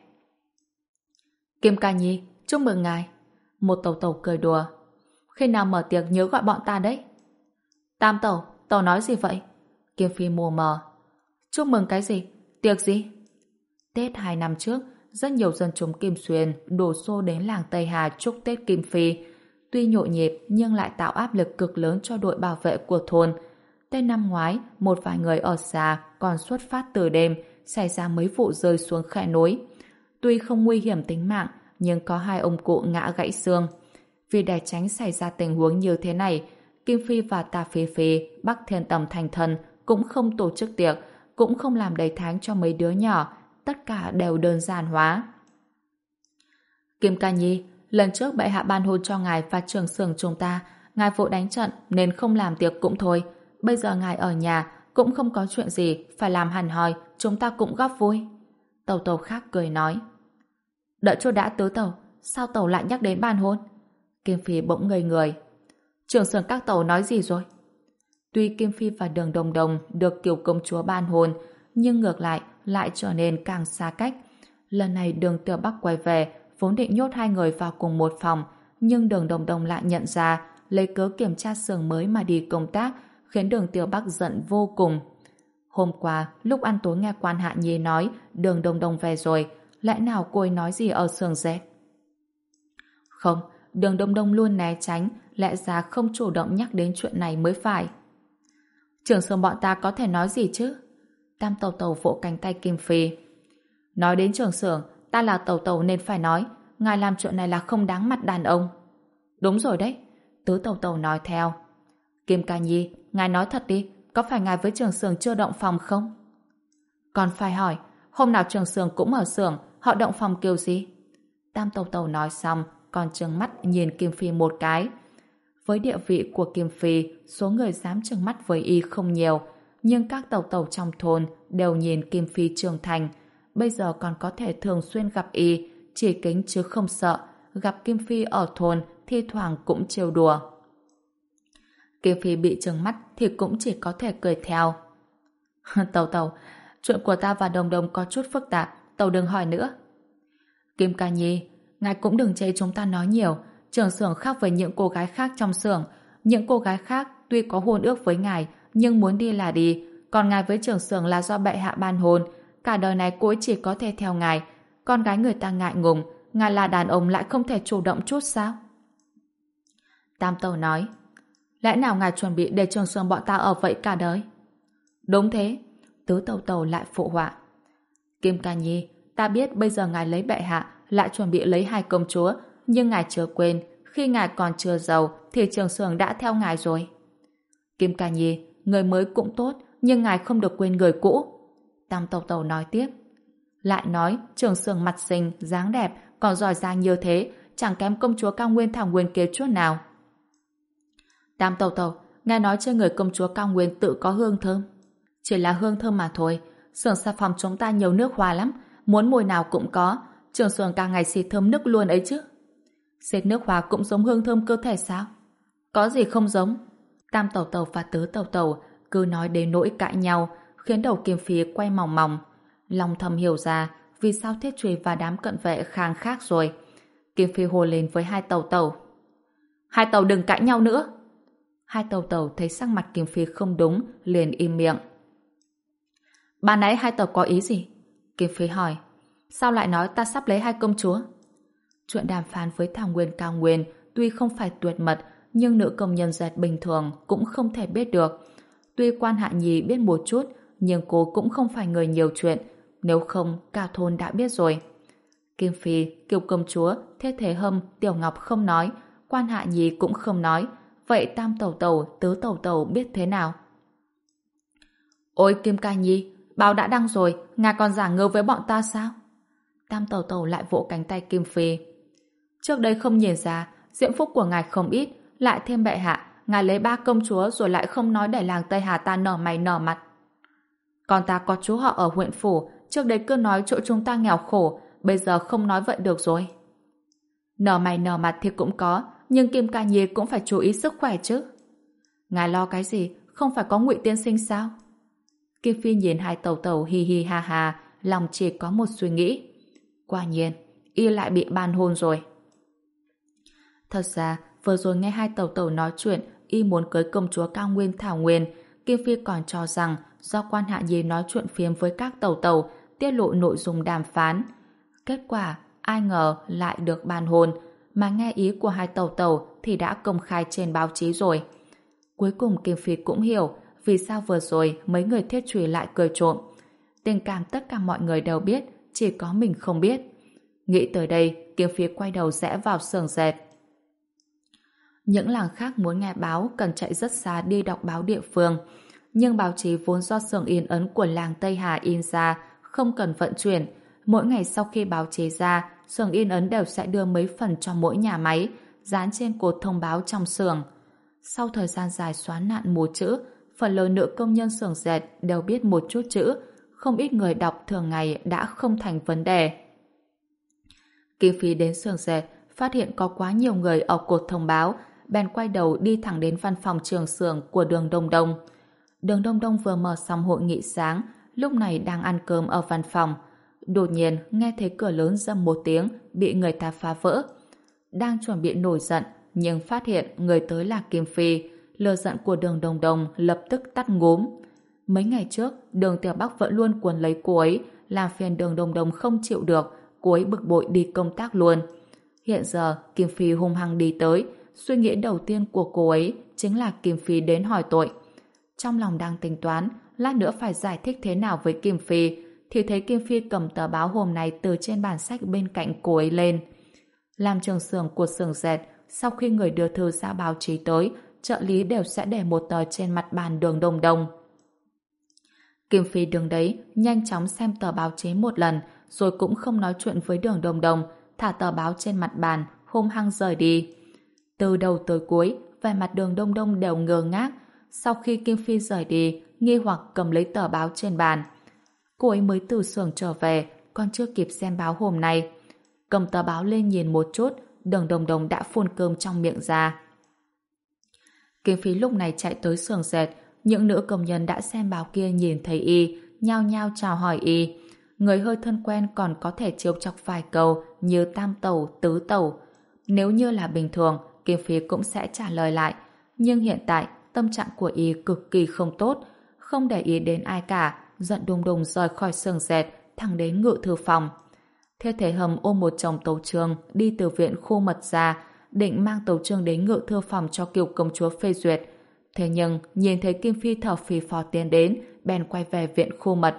Kim ca nhi, chúc mừng ngài. Một tàu tàu cười đùa. Khi nào mở tiệc nhớ gọi bọn ta đấy. Tam tàu, tàu nói gì vậy? Kim Phi mù mờ. Chúc mừng cái gì? Tiệc gì? Tết hai năm trước, rất nhiều dân chúng Kim Xuyên đổ xô đến làng Tây Hà chúc Tết Kim Phi. Tuy nhộn nhịp nhưng lại tạo áp lực cực lớn cho đội bảo vệ của thôn. Tết năm ngoái, một vài người ở xa còn xuất phát từ đêm, xảy ra mấy vụ rơi xuống khe núi. Tuy không nguy hiểm tính mạng, nhưng có hai ông cụ ngã gãy xương. Vì để tránh xảy ra tình huống như thế này, Kim Phi và Tà Phi Phi, Bắc Thiên Tầm thành thân cũng không tổ chức tiệc, cũng không làm đầy tháng cho mấy đứa nhỏ, tất cả đều đơn giản hóa. Kim ca nhi, lần trước bệ hạ ban hôn cho ngài và trưởng xưởng chúng ta, ngài vội đánh trận nên không làm tiệc cũng thôi. Bây giờ ngài ở nhà cũng không có chuyện gì phải làm hẳn hoi, chúng ta cũng góp vui. Tàu tàu khác cười nói. Đợi cho đã tứ tàu, sao tàu lại nhắc đến ban hôn? Kim Phi bỗng ngây người. Trưởng xưởng các tàu nói gì rồi? Tuy Kim Phi và Đường Đồng Đồng được kiểu công chúa ban hôn, nhưng ngược lại lại trở nên càng xa cách. Lần này Đường Tiểu Bắc quay về, vốn định nhốt hai người vào cùng một phòng, nhưng Đường Đồng Đồng lại nhận ra lấy cớ kiểm tra xưởng mới mà đi công tác, khiến Đường Tiểu Bắc giận vô cùng. Hôm qua, lúc ăn tối nghe quan Hạ Nhi nói Đường Đồng Đồng về rồi, lẽ nào cô ấy nói gì ở xưởng dệt? Không, Đường Đồng Đồng luôn né tránh, lẽ ra không chủ động nhắc đến chuyện này mới phải. Trưởng xưởng bọn ta có thể nói gì chứ? Tam Tàu Tàu vỗ cánh tay Kim Phi. Nói đến trưởng xưởng, ta là Tàu Tàu nên phải nói, ngài làm chuyện này là không đáng mặt đàn ông. Đúng rồi đấy, Tứ Tàu Tàu nói theo. Kim ca nhi, ngài nói thật đi, có phải ngài với trưởng xưởng chưa động phòng không? Còn phải hỏi, hôm nào trưởng xưởng cũng ở xưởng, họ động phòng kiểu gì? Tam Tàu Tàu nói xong, còn trừng mắt nhìn Kim Phi một cái. Với địa vị của Kim Phi, số người dám trừng mắt với y không nhiều, nhưng các tàu tàu trong thôn đều nhìn Kim Phi trưởng thành. Bây giờ còn có thể thường xuyên gặp y, chỉ kính chứ không sợ. Gặp Kim Phi ở thôn, thi thoảng cũng trêu đùa. Kim Phi bị trừng mắt thì cũng chỉ có thể cười theo. Tàu tàu, chuyện của ta và Đồng Đồng có chút phức tạp, tàu đừng hỏi nữa. Kim ca nhi, ngài cũng đừng chê chúng ta nói nhiều. Trưởng xưởng khác với những cô gái khác trong xưởng. Những cô gái khác tuy có hôn ước với ngài, nhưng muốn đi là đi. Còn ngài với trưởng xưởng là do bệ hạ ban hôn. Cả đời này cô ấy chỉ có thể theo ngài. Con gái người ta ngại ngùng, ngài là đàn ông lại không thể chủ động chút sao? Tam Tàu nói. Lẽ nào ngài chuẩn bị để trưởng xưởng bọn ta ở vậy cả đời? Đúng thế. Tứ Tàu Tàu lại phụ họa. Kim ca nhi, ta biết bây giờ ngài lấy bệ hạ, lại chuẩn bị lấy hai công chúa, nhưng ngài chưa quên, khi ngài còn chưa giàu thì trưởng xưởng đã theo ngài rồi. Kim ca nhi, người mới cũng tốt, nhưng ngài không được quên người cũ. Tam Tàu Tàu nói tiếp. Lại nói, trưởng xưởng mặt xinh, dáng đẹp, còn giỏi giang như thế, chẳng kém công chúa Cao Nguyên Thảo Nguyên kia chút nào. Tam Tàu Tàu, nghe nói trên người công chúa Cao Nguyên tự có hương thơm. Chỉ là hương thơm mà thôi, xưởng xà phòng chúng ta nhiều nước hoa lắm, muốn mùi nào cũng có, trưởng xưởng cả ngày xịt thơm nức luôn ấy chứ. Xịt nước hoa cũng giống hương thơm cơ thể sao? Có gì không giống? Tam Tàu Tàu và Tứ Tàu Tàu cứ nói đến nỗi cãi nhau, khiến đầu Kim Phi quay mòng mòng. Lòng thầm hiểu ra vì sao Thiết Trùy và đám cận vệ khang khác rồi. Kim Phi hồ lên với hai tàu tàu. Hai tàu đừng cãi nhau nữa. Hai tàu tàu thấy sắc mặt Kim Phi không đúng, liền im miệng. Ban nãy hai tàu có ý gì? Kim Phi hỏi. Sao lại nói ta sắp lấy hai công chúa? Chuyện đàm phán với Thảo Nguyên Cao Nguyên tuy không phải tuyệt mật, nhưng nữ công nhân dệt bình thường cũng không thể biết được. Tuy quan Hạ Nhi biết một chút, nhưng cô cũng không phải người nhiều chuyện, nếu không cả thôn đã biết rồi. Kim Phi, Kiều công chúa, Thiết Thế Hâm, Tiểu Ngọc không nói, Quan Hạ Nhi cũng không nói. Vậy Tam Tẩu Tẩu, Tứ Tẩu Tẩu biết thế nào? Ôi Kim Ca Nhi, báo đã đăng rồi, ngài còn giả ngơ với bọn ta sao? Tam Tẩu Tẩu lại vỗ cánh tay Kim Phi. Trước đây không nhìn ra, diễm phúc của ngài không ít, lại thêm bệ hạ, ngài lấy ba công chúa rồi lại không nói để làng Tây Hà ta nở mày nở mặt. Còn ta có chú họ ở huyện phủ, trước đây cứ nói chỗ chúng ta nghèo khổ, bây giờ không nói vậy được rồi. Nở mày nở mặt thì cũng có, nhưng Kim Ca Nhi cũng phải chú ý sức khỏe chứ. Ngài lo cái gì, không phải có Ngụy tiên sinh sao? Kim Phi nhìn hai tẩu tẩu hi hi ha ha, lòng chỉ có một suy nghĩ. Quả nhiên, y lại bị ban hôn rồi. Thật ra, vừa rồi nghe hai tẩu tẩu nói chuyện y muốn cưới công chúa Cao Nguyên Thảo Nguyên, Kim Phi còn cho rằng do Quan Hạ Nhi nói chuyện phiếm với các tẩu tẩu tiết lộ nội dung đàm phán. Kết quả, ai ngờ lại được ban hôn, mà nghe ý của hai tẩu tẩu thì đã công khai trên báo chí rồi. Cuối cùng Kim Phi cũng hiểu vì sao vừa rồi mấy người Thiết Trùy lại cười trộm. Tình cảm tất cả mọi người đều biết, chỉ có mình không biết. Nghĩ tới đây, Kim Phi quay đầu rẽ vào xưởng dệt. Những làng khác muốn nghe báo cần chạy rất xa đi đọc báo địa phương, nhưng báo chí vốn do xưởng in ấn của làng Tây Hà in ra, không cần vận chuyển. Mỗi ngày sau khi báo chí ra, xưởng in ấn đều sẽ đưa mấy phần cho mỗi nhà máy, dán trên cột thông báo trong xưởng. Sau thời gian dài xóa nạn mù chữ, phần lớn nữ công nhân xưởng dệt đều biết một chút chữ, không ít người đọc thường ngày đã không thành vấn đề. Kim Phi đến xưởng dệt, phát hiện có quá nhiều người ở cột thông báo, bèn quay đầu đi thẳng đến văn phòng trường xưởng của Đường Đông Đông. Đường Đông Đông vừa mở xong hội nghị sáng, lúc này đang ăn cơm ở văn phòng. Đột nhiên nghe thấy cửa lớn rầm một tiếng, bị người ta phá vỡ. Đang chuẩn bị nổi giận, nhưng phát hiện người tới là Kim Phi. Lửa giận của Đường Đông Đông lập tức tắt ngúm. Mấy ngày trước, Đường Tiểu Bắc vẫn luôn cuốn lấy cô ấy, làm phiền Đường Đông Đông không chịu được, cô ấy bực bội đi công tác luôn. Hiện giờ, Kim Phi hung hăng đi tới, suy nghĩ đầu tiên của cô ấy chính là Kim Phi đến hỏi tội. Trong lòng đang tính toán, lát nữa phải giải thích thế nào với Kim Phi, thì thấy Kim Phi cầm tờ báo hôm nay từ trên bản sách bên cạnh cô ấy lên. Làm trường xưởng của xưởng dệt, sau khi người đưa thư ra báo chí tới, trợ lý đều sẽ để một tờ trên mặt bàn Đường Đông Đông. Kim Phi đứng đấy, nhanh chóng xem tờ báo chí một lần, rồi cũng không nói chuyện với Đường Đông Đông, thả tờ báo trên mặt bàn, hung hăng rời đi. Từ đầu tới cuối, vẻ mặt Đường Đông Đông đều ngơ ngác. Sau khi Kim Phi rời đi, nghi hoặc cầm lấy tờ báo trên bàn. Cô ấy mới từ xưởng trở về, còn chưa kịp xem báo hôm nay. Cầm tờ báo lên nhìn một chút, Đường Đông Đông đã phun cơm trong miệng ra. Kim Phi lúc này chạy tới xưởng dệt, những nữ công nhân đã xem báo kia nhìn thấy y, nhao nhao chào hỏi y. Người hơi thân quen còn có thể trêu chọc vài câu như tam tẩu, tứ tẩu. Nếu như là bình thường, Kim Phi cũng sẽ trả lời lại. Nhưng hiện tại, tâm trạng của y cực kỳ không tốt, không để ý đến ai cả, giận đùng đùng rời khỏi xưởng dệt, thẳng đến ngự thư phòng. Thiết Thế Hâm ôm một chồng tấu chương đi từ viện khu mật ra, định mang tấu chương đến ngự thư phòng cho Kiều công chúa phê duyệt. Thế nhưng, nhìn thấy Kim Phi thở phì phò tiến đến, bèn quay về viện khu mật.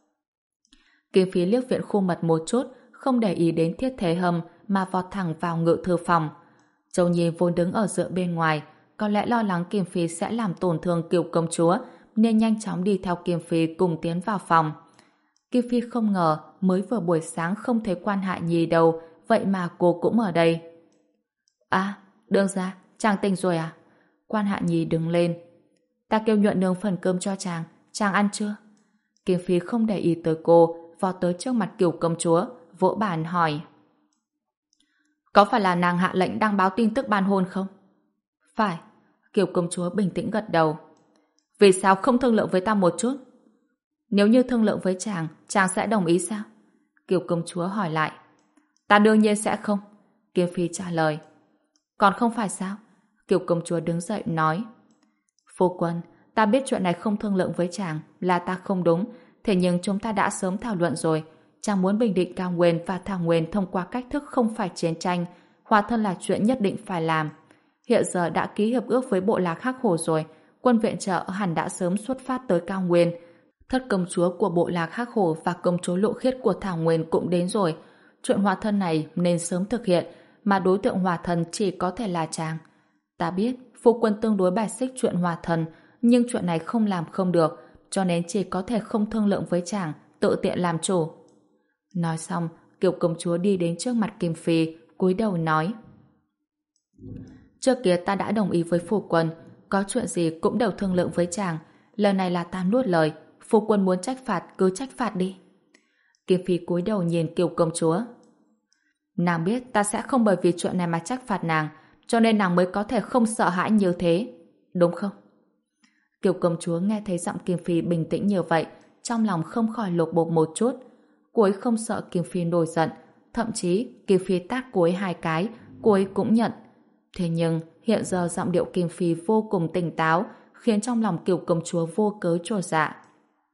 Kim Phi liếc viện khu mật một chút, không để ý đến Thiết Thế Hâm mà vọt thẳng vào ngự thư phòng. Châu Nhi vốn đứng ở giữa bên ngoài, có lẽ lo lắng Kim Phi sẽ làm tổn thương Kiều công chúa, nên nhanh chóng đi theo Kim Phi cùng tiến vào phòng. Kim Phi không ngờ mới vừa buổi sáng không thấy Quan Hạ Nhi đâu, vậy mà cô cũng ở đây. À, Đường gia, chàng tỉnh rồi à? Quan Hạ Nhi đứng lên. Ta kêu Nhuận nương phần cơm cho chàng, chàng ăn chưa? Kim Phi không để ý tới cô, vọt tới trước mặt Kiều công chúa, vỗ bàn hỏi. Có phải là nàng hạ lệnh đăng báo tin tức ban hôn không? Phải. Kiều công chúa bình tĩnh gật đầu. Vì sao không thương lượng với ta một chút? Nếu như thương lượng với chàng, chàng sẽ đồng ý sao? Kiều công chúa hỏi lại. Ta đương nhiên sẽ không. Kim Phi trả lời. Còn không phải sao? Kiều công chúa đứng dậy nói. Phu quân, ta biết chuyện này không thương lượng với chàng là ta không đúng, thế nhưng chúng ta đã sớm thảo luận rồi. Chàng muốn bình định Cao Nguyên và Thảo Nguyên thông qua cách thức không phải chiến tranh, hòa thân là chuyện nhất định phải làm. Hiện giờ đã ký hiệp ước với bộ lạc Hắc Hổ rồi, quân viện trợ hẳn đã sớm xuất phát tới Cao Nguyên. Thất công chúa của bộ lạc Hắc Hổ và công chúa Lộ Khiết của Thảo Nguyên cũng đến rồi. chuyện hòa thân này nên sớm thực hiện, mà đối tượng hòa thân chỉ có thể là chàng. Ta biết phu quân tương đối bài xích chuyện hòa thân, nhưng chuyện này không làm không được, cho nên chỉ có thể không thương lượng với chàng, tự tiện làm chủ. Nói xong, Kiều công chúa đi đến trước mặt Kim Phi, cúi đầu nói: Trước kia ta đã đồng ý với phu quân, có chuyện gì cũng đều thương lượng với chàng. Lần này là ta nuốt lời, phu quân muốn trách phạt cứ trách phạt đi. Kim Phi cúi đầu nhìn Kiều công chúa. Nàng biết ta sẽ không bởi vì chuyện này mà trách phạt nàng, cho nên nàng mới có thể không sợ hãi như thế, đúng không? Kiều công chúa nghe thấy giọng Kim Phi bình tĩnh như vậy, trong lòng không khỏi lột bột một chút. Cô ấy không sợ Kim Phi nổi giận, thậm chí Kim Phi tát cô ấy hai cái, cô ấy cũng nhận. Thế nhưng hiện giờ giọng điệu Kim Phi vô cùng tỉnh táo, khiến trong lòng Kiều công chúa vô cớ chột dạ.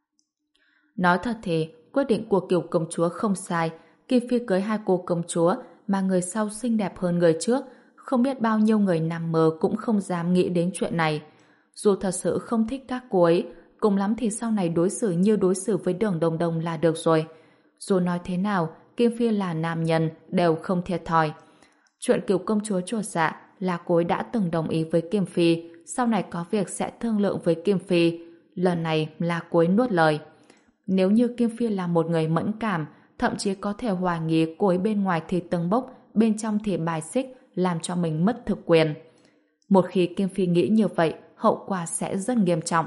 Nói thật thì quyết định của Kiều công chúa không sai. Kim Phi cưới hai cô công chúa mà người sau xinh đẹp hơn người trước, không biết bao nhiêu người nằm mơ cũng không dám nghĩ đến chuyện này. Dù thật sự không thích các cô ấy, cùng lắm thì sau này đối xử như đối xử với Đường Đồng Đồng là được rồi. Dù nói thế nào, Kim Phi là nam nhân, đều không thiệt thòi. Chuyện Kiều công chúa chột dạ là cô ấy đã từng đồng ý với Kim Phi, sau này có việc sẽ thương lượng với Kim Phi. Lần này là cô ấy nuốt lời. Nếu như Kim Phi là một người mẫn cảm, thậm chí có thể hoài nghi cô ấy bên ngoài thì tâng bốc, bên trong thì bài xích, làm cho mình mất thực quyền. Một khi Kim Phi nghĩ như vậy, hậu quả sẽ rất nghiêm trọng.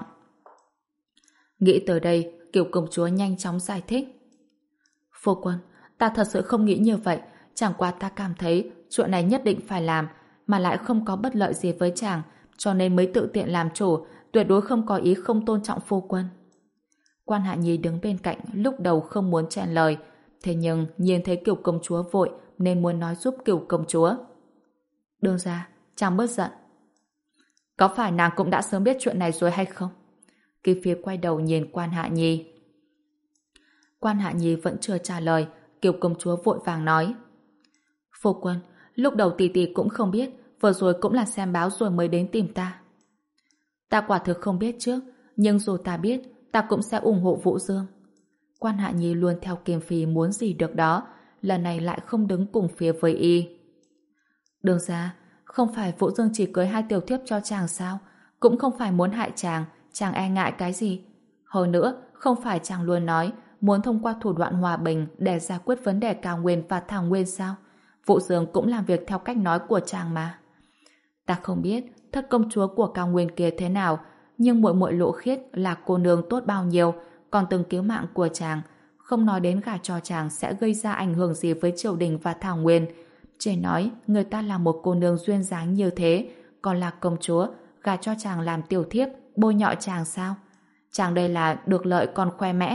Nghĩ tới đây, Kiều công chúa nhanh chóng giải thích. Phu quân, ta thật sự không nghĩ như vậy, chẳng qua ta cảm thấy chuyện này nhất định phải làm, mà lại không có bất lợi gì với chàng, cho nên mới tự tiện làm chủ, tuyệt đối không có ý không tôn trọng phu quân. Quan Hạ Nhi đứng bên cạnh lúc đầu không muốn chen lời, thế nhưng nhìn thấy Kiều công chúa vội nên muốn nói giúp Kiều công chúa. Đương ra, chàng bớt giận. Có phải nàng cũng đã sớm biết chuyện này rồi hay không? Kim Phi quay đầu nhìn Quan Hạ Nhi. Quan Hạ Nhi vẫn chưa trả lời, Kiều công chúa vội vàng nói. Phu quân, lúc đầu tỷ tỷ cũng không biết, vừa rồi cũng là xem báo rồi mới đến tìm ta. Ta quả thực không biết trước, nhưng dù ta biết, ta cũng sẽ ủng hộ Vũ Dương. Quan Hạ Nhi luôn theo Kim Phi muốn gì được đó, lần này lại không đứng cùng phía với y. Đường ra, không phải Vũ Dương chỉ cưới hai tiểu thiếp cho chàng sao? Cũng không phải muốn hại chàng, chàng e ngại cái gì? Hơn nữa, không phải chàng luôn nói muốn thông qua thủ đoạn hòa bình để giải quyết vấn đề Cao Nguyên và Thảo Nguyên sao? Vũ Dương cũng làm việc theo cách nói của chàng mà. Ta không biết thất công chúa của Cao Nguyên kia thế nào, nhưng muội muội Lộ Khiết là cô nương tốt bao nhiêu, còn từng cứu mạng của chàng, không nói đến gả cho chàng sẽ gây ra ảnh hưởng gì với triều đình và Thảo Nguyên. Chỉ nói người ta là một cô nương duyên dáng như thế, còn là công chúa, gả cho chàng làm tiểu thiếp, bôi nhọ chàng sao? Chàng đây là được lợi còn khoe mẽ.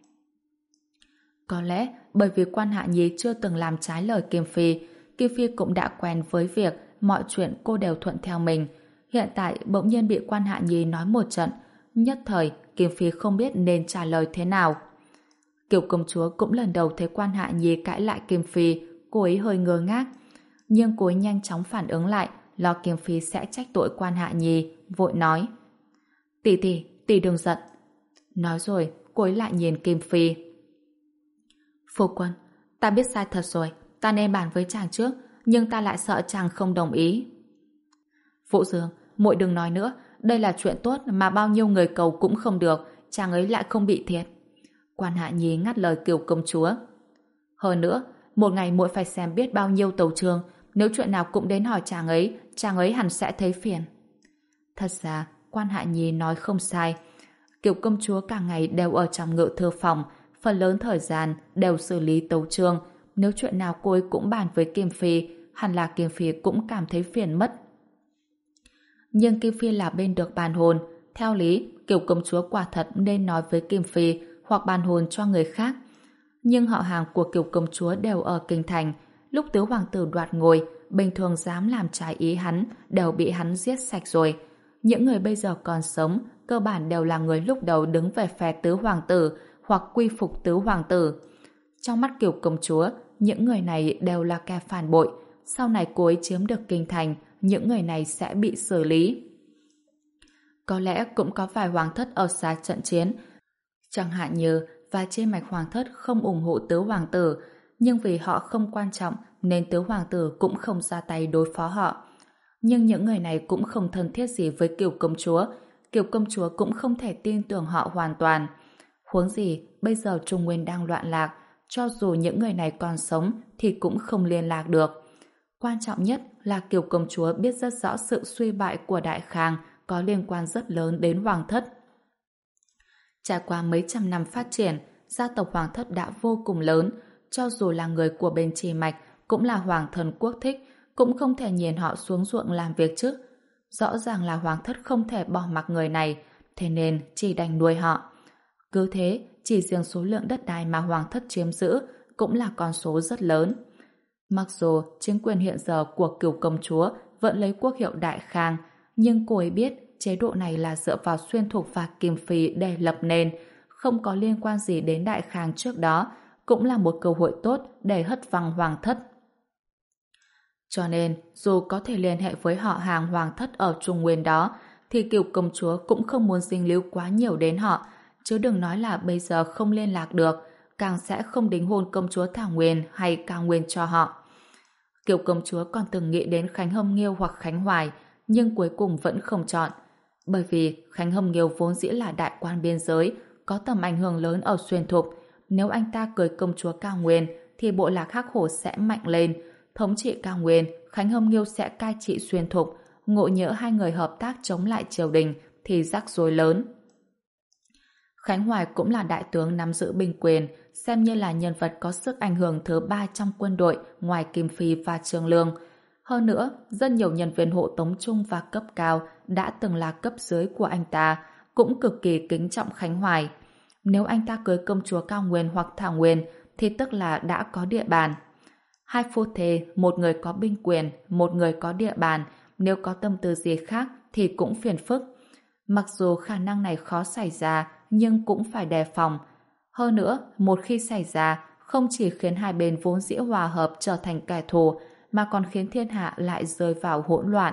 Có lẽ bởi vì Quan Hạ Nhi chưa từng làm trái lời Kim Phi, Kim Phi cũng đã quen với việc mọi chuyện cô đều thuận theo mình. Hiện tại bỗng nhiên bị Quan Hạ Nhi nói một trận, nhất thời Kim Phi không biết nên trả lời thế nào. Kiều công chúa cũng lần đầu thấy Quan Hạ Nhi cãi lại Kim Phi, cô ấy hơi ngơ ngác. Nhưng cô ấy nhanh chóng phản ứng lại, lo Kim Phi sẽ trách tội Quan Hạ Nhi, vội nói. Tỷ tỷ, tỷ đừng giận. Nói rồi, cô ấy lại nhìn Kim Phi. Phu quân, ta biết sai thật rồi, ta nên bàn với chàng trước, nhưng ta lại sợ chàng không đồng ý. Vũ Dương, muội đừng nói nữa, đây là chuyện tốt mà bao nhiêu người cầu cũng không được, chàng ấy lại không bị thiệt. Quan Hạ Nhi ngắt lời Kiều công chúa. Hơn nữa, một ngày muội phải xem biết bao nhiêu tấu chương, nếu chuyện nào cũng đến hỏi chàng ấy, chàng ấy hẳn sẽ thấy phiền. Thật ra, Quan Hạ Nhi nói không sai. Kiều công chúa cả ngày đều ở trong ngự thư phòng, phần lớn thời gian đều xử lý tấu chương. Nếu chuyện nào cô ấy cũng bàn với Kim Phi, hẳn là Kim Phi cũng cảm thấy phiền mất. Nhưng Kim Phi là bên được bàn hồn, theo lý, Kiều công chúa quả thật nên nói với Kim Phi hoặc bàn hồn cho người khác. Nhưng họ hàng của Kiều công chúa đều ở kinh thành, lúc tứ hoàng tử đoạt ngôi, bình thường dám làm trái ý hắn đều bị hắn giết sạch rồi. Những người bây giờ còn sống, cơ bản đều là người lúc đầu đứng về phe tứ hoàng tử hoặc quy phục tứ hoàng tử. Trong mắt Kiều công chúa, những người này đều là kẻ phản bội. Sau này cô ấy chiếm được kinh thành, những người này sẽ bị xử lý. Có lẽ cũng có vài hoàng thất ở xa trận chiến, chẳng hạn như và trên mạch hoàng thất không ủng hộ tứ hoàng tử, nhưng vì họ không quan trọng nên tứ hoàng tử cũng không ra tay đối phó họ. Nhưng những người này cũng không thân thiết gì với Kiều công chúa, Kiều công chúa cũng không thể tin tưởng họ hoàn toàn. Huống gì, bây giờ Trung Nguyên đang loạn lạc, cho dù những người này còn sống thì cũng không liên lạc được. Quan trọng nhất là Kiều công chúa biết rất rõ sự suy bại của Đại Khang có liên quan rất lớn đến hoàng thất. Trải qua mấy trăm năm phát triển, gia tộc hoàng thất đã vô cùng lớn, cho dù là người của bên Trì Mạch cũng là hoàng thần quốc thích, cũng không thể nhìn họ xuống ruộng làm việc chứ. Rõ ràng là hoàng thất không thể bỏ mặc người này, thế nên chỉ đành nuôi họ. Cứ thế, chỉ riêng số lượng đất đai mà hoàng thất chiếm giữ cũng là con số rất lớn. Mặc dù chính quyền hiện giờ của Kiều công chúa vẫn lấy quốc hiệu Đại Khang, nhưng cô ấy biết chế độ này là dựa vào Xuyên Thục và Kim Phi để lập nên, không có liên quan gì đến Đại Khang trước đó, cũng là một cơ hội tốt để hất văng hoàng thất. Cho nên, dù có thể liên hệ với họ hàng hoàng thất ở Trung Nguyên đó, thì Kiều công chúa cũng không muốn dính líu quá nhiều đến họ, chứ đừng nói là bây giờ không liên lạc được, càng sẽ không đính hôn công chúa Thảo Nguyên hay Cao Nguyên cho họ. Kiều công chúa còn từng nghĩ đến Khánh Hâm Nghiêu hoặc Khánh Hoài, nhưng cuối cùng vẫn không chọn. Bởi vì Khánh Hâm Nghiêu vốn dĩ là đại quan biên giới, có tầm ảnh hưởng lớn ở Xuyên Thục. Nếu anh ta cưới công chúa Cao Nguyên, thì bộ lạc Hắc Hổ sẽ mạnh lên. Thống trị Cao Nguyên, Khánh Hâm Nghiêu sẽ cai trị Xuyên Thục. Ngộ nhỡ hai người hợp tác chống lại triều đình, thì rắc rối lớn. Khánh Hoài cũng là đại tướng nắm giữ binh quyền, xem như là nhân vật có sức ảnh hưởng thứ ba trong quân đội ngoài Kim Phi và Trương Lương. Hơn nữa, rất nhiều nhân viên hộ tống trung và cấp cao đã từng là cấp dưới của anh ta, cũng cực kỳ kính trọng Khánh Hoài. Nếu anh ta cưới công chúa Cao Nguyên hoặc Thảo Nguyên, thì tức là đã có địa bàn. Hai phu thê, một người có binh quyền, một người có địa bàn, nếu có tâm tư gì khác thì cũng phiền phức. Mặc dù khả năng này khó xảy ra, nhưng cũng phải đề phòng. Hơn nữa, một khi xảy ra, không chỉ khiến hai bên vốn dĩ hòa hợp trở thành kẻ thù, mà còn khiến thiên hạ lại rơi vào hỗn loạn.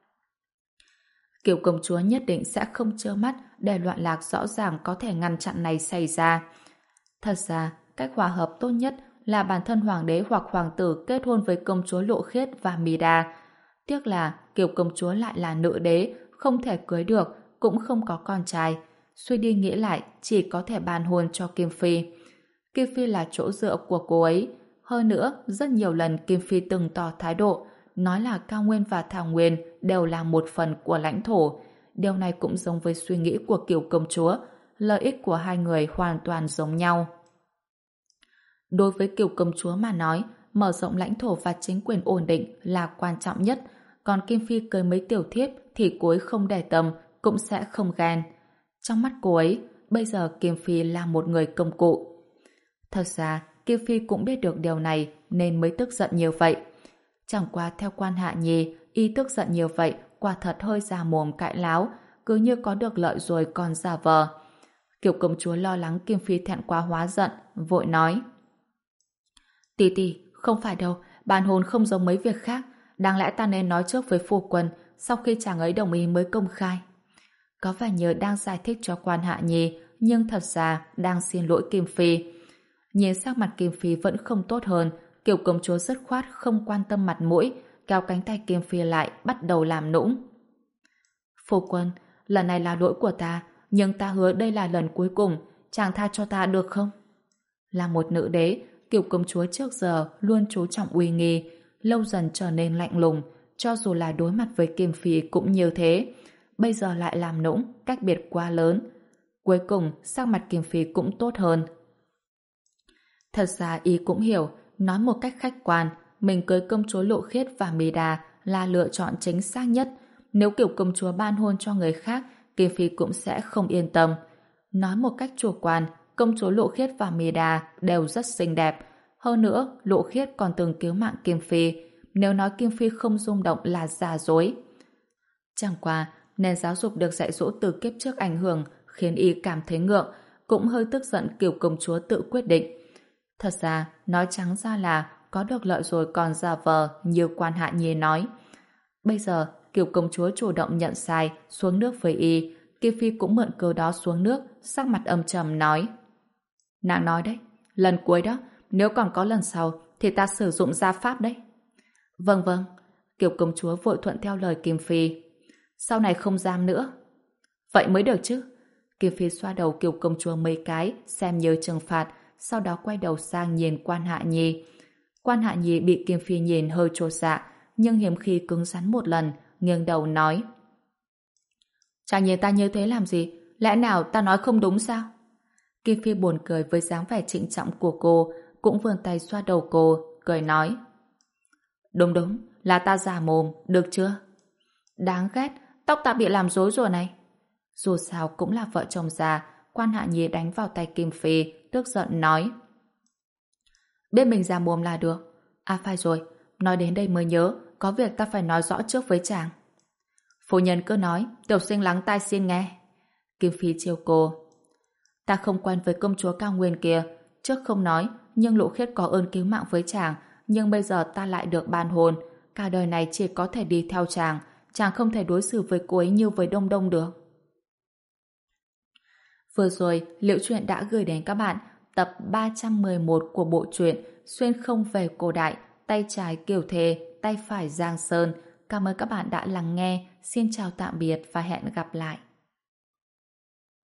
Kiều công chúa nhất định sẽ không trơ mắt để loạn lạc rõ ràng có thể ngăn chặn này xảy ra. Thật ra, cách hòa hợp tốt nhất là bản thân hoàng đế hoặc hoàng tử kết hôn với công chúa Lộ Khiết và Mì Đa. Tiếc là Kiều công chúa lại là nữ đế, không thể cưới được, cũng không có con trai. Suy đi nghĩ lại, chỉ có thể ban hôn cho Kim Phi. Kim Phi là chỗ dựa của cô ấy. Hơn nữa, rất nhiều lần Kim Phi từng tỏ thái độ, nói là Cao Nguyên và Thảo Nguyên đều là một phần của lãnh thổ. Điều này cũng giống với suy nghĩ của Kiều công chúa. Lợi ích của hai người hoàn toàn giống nhau. Đối với Kiều công chúa mà nói, mở rộng lãnh thổ và chính quyền ổn định là quan trọng nhất. Còn Kim Phi cưới mấy tiểu thiếp thì cô ấy không để tâm, cũng sẽ không ghen. Trong mắt cô ấy, bây giờ Kim Phi là một người công cụ. Thật ra, Kim Phi cũng biết được điều này nên mới tức giận như vậy. Chẳng qua theo quan Hạ Nhi, y tức giận như vậy quả thật hơi già mồm cãi láo, cứ như có được lợi rồi còn giả vờ. Kiều công chúa lo lắng Kim Phi thẹn quá hóa giận, vội nói: Tỷ tỷ, không phải đâu, bàn hôn không giống mấy việc khác, đáng lẽ ta nên nói trước với phu quân, sau khi chàng ấy đồng ý mới công khai. Có vẻ như đang giải thích cho quan Hạ Nhi, nhưng thật ra đang xin lỗi Kim Phi. Nhìn sắc mặt Kim Phi vẫn không tốt hơn, Kiều công chúa dứt khoát không quan tâm mặt mũi, kéo cánh tay Kim Phi lại, bắt đầu làm nũng. Phu quân, lần này là lỗi của ta, nhưng ta hứa đây là lần cuối cùng, chàng tha cho ta được không? Là một nữ đế, Kiều công chúa trước giờ luôn chú trọng uy nghi, lâu dần trở nên lạnh lùng, cho dù là đối mặt với Kim Phi cũng như thế. Bây giờ lại làm nũng, cách biệt quá lớn. Cuối cùng, sắc mặt Kim Phi cũng tốt hơn. Thật ra y cũng hiểu, nói một cách khách quan, mình cưới công chúa Lộ Khiết và Mì Đà là lựa chọn chính xác nhất. Nếu Kiều công chúa ban hôn cho người khác, Kim Phi cũng sẽ không yên tâm. Nói một cách chủ quan, công chúa Lộ Khiết và Mì Đà đều rất xinh đẹp. Hơn nữa, Lộ Khiết còn từng cứu mạng Kim Phi. Nếu nói Kim Phi không rung động là giả dối. Chẳng qua, nền giáo dục được dạy dỗ từ kiếp trước ảnh hưởng khiến y cảm thấy ngượng, cũng hơi tức giận Kiều công chúa tự quyết định. Thật ra, nói trắng ra là có được lợi rồi còn giả vờ như quan Hạ Nhi nói. Bây giờ, Kiều công chúa chủ động nhận sai, xuống nước với y. Kim Phi cũng mượn cớ đó xuống nước, sắc mặt âm trầm nói: Nàng nói đấy, lần cuối đó, nếu còn có lần sau thì ta sử dụng gia pháp đấy. Vâng vâng, Kiều công chúa vội thuận theo lời Kim Phi. Sau này không dám nữa. Vậy mới được chứ. Kim Phi xoa đầu Kiều công chúa mấy cái, xem như trừng phạt, sau đó quay đầu sang nhìn Quan Hạ Nhi. Quan Hạ Nhi bị Kim Phi nhìn hơi chột dạ, nhưng hiếm khi cứng rắn một lần, nghiêng đầu nói. Chàng nhìn ta như thế làm gì? Lẽ nào ta nói không đúng sao? Kim Phi buồn cười với dáng vẻ trịnh trọng của cô, cũng vươn tay xoa đầu cô, cười nói. Đúng đúng, là ta già mồm, được chưa? Đáng ghét, tóc ta bị làm rối rồi này. Dù sao cũng là vợ chồng già, Quan Hạ Nhi đánh vào tay Kim Phi, tức giận nói. Biết mình già mồm là được. À phải rồi, nói đến đây mới nhớ, có việc ta phải nói rõ trước với chàng. Phu nhân cứ nói, tiểu sinh lắng tai xin nghe. Kim Phi trêu cô. Ta không quen với công chúa cao nguyên kia, trước không nói, nhưng Lỗ Khiết có ơn cứu mạng với chàng, nhưng bây giờ ta lại được ban hôn, cả đời này chỉ có thể đi theo chàng, chàng không thể đối xử với cô ấy như với Đông Đông được. Vừa rồi, Liễu Chuyện đã gửi đến các bạn tập ba trăm mười một của bộ truyện Xuyên không về cổ đại, tay trái Kiều Thề, tay phải Giang Sơn. Cảm ơn các bạn đã lắng nghe. Xin chào tạm biệt và hẹn gặp lại.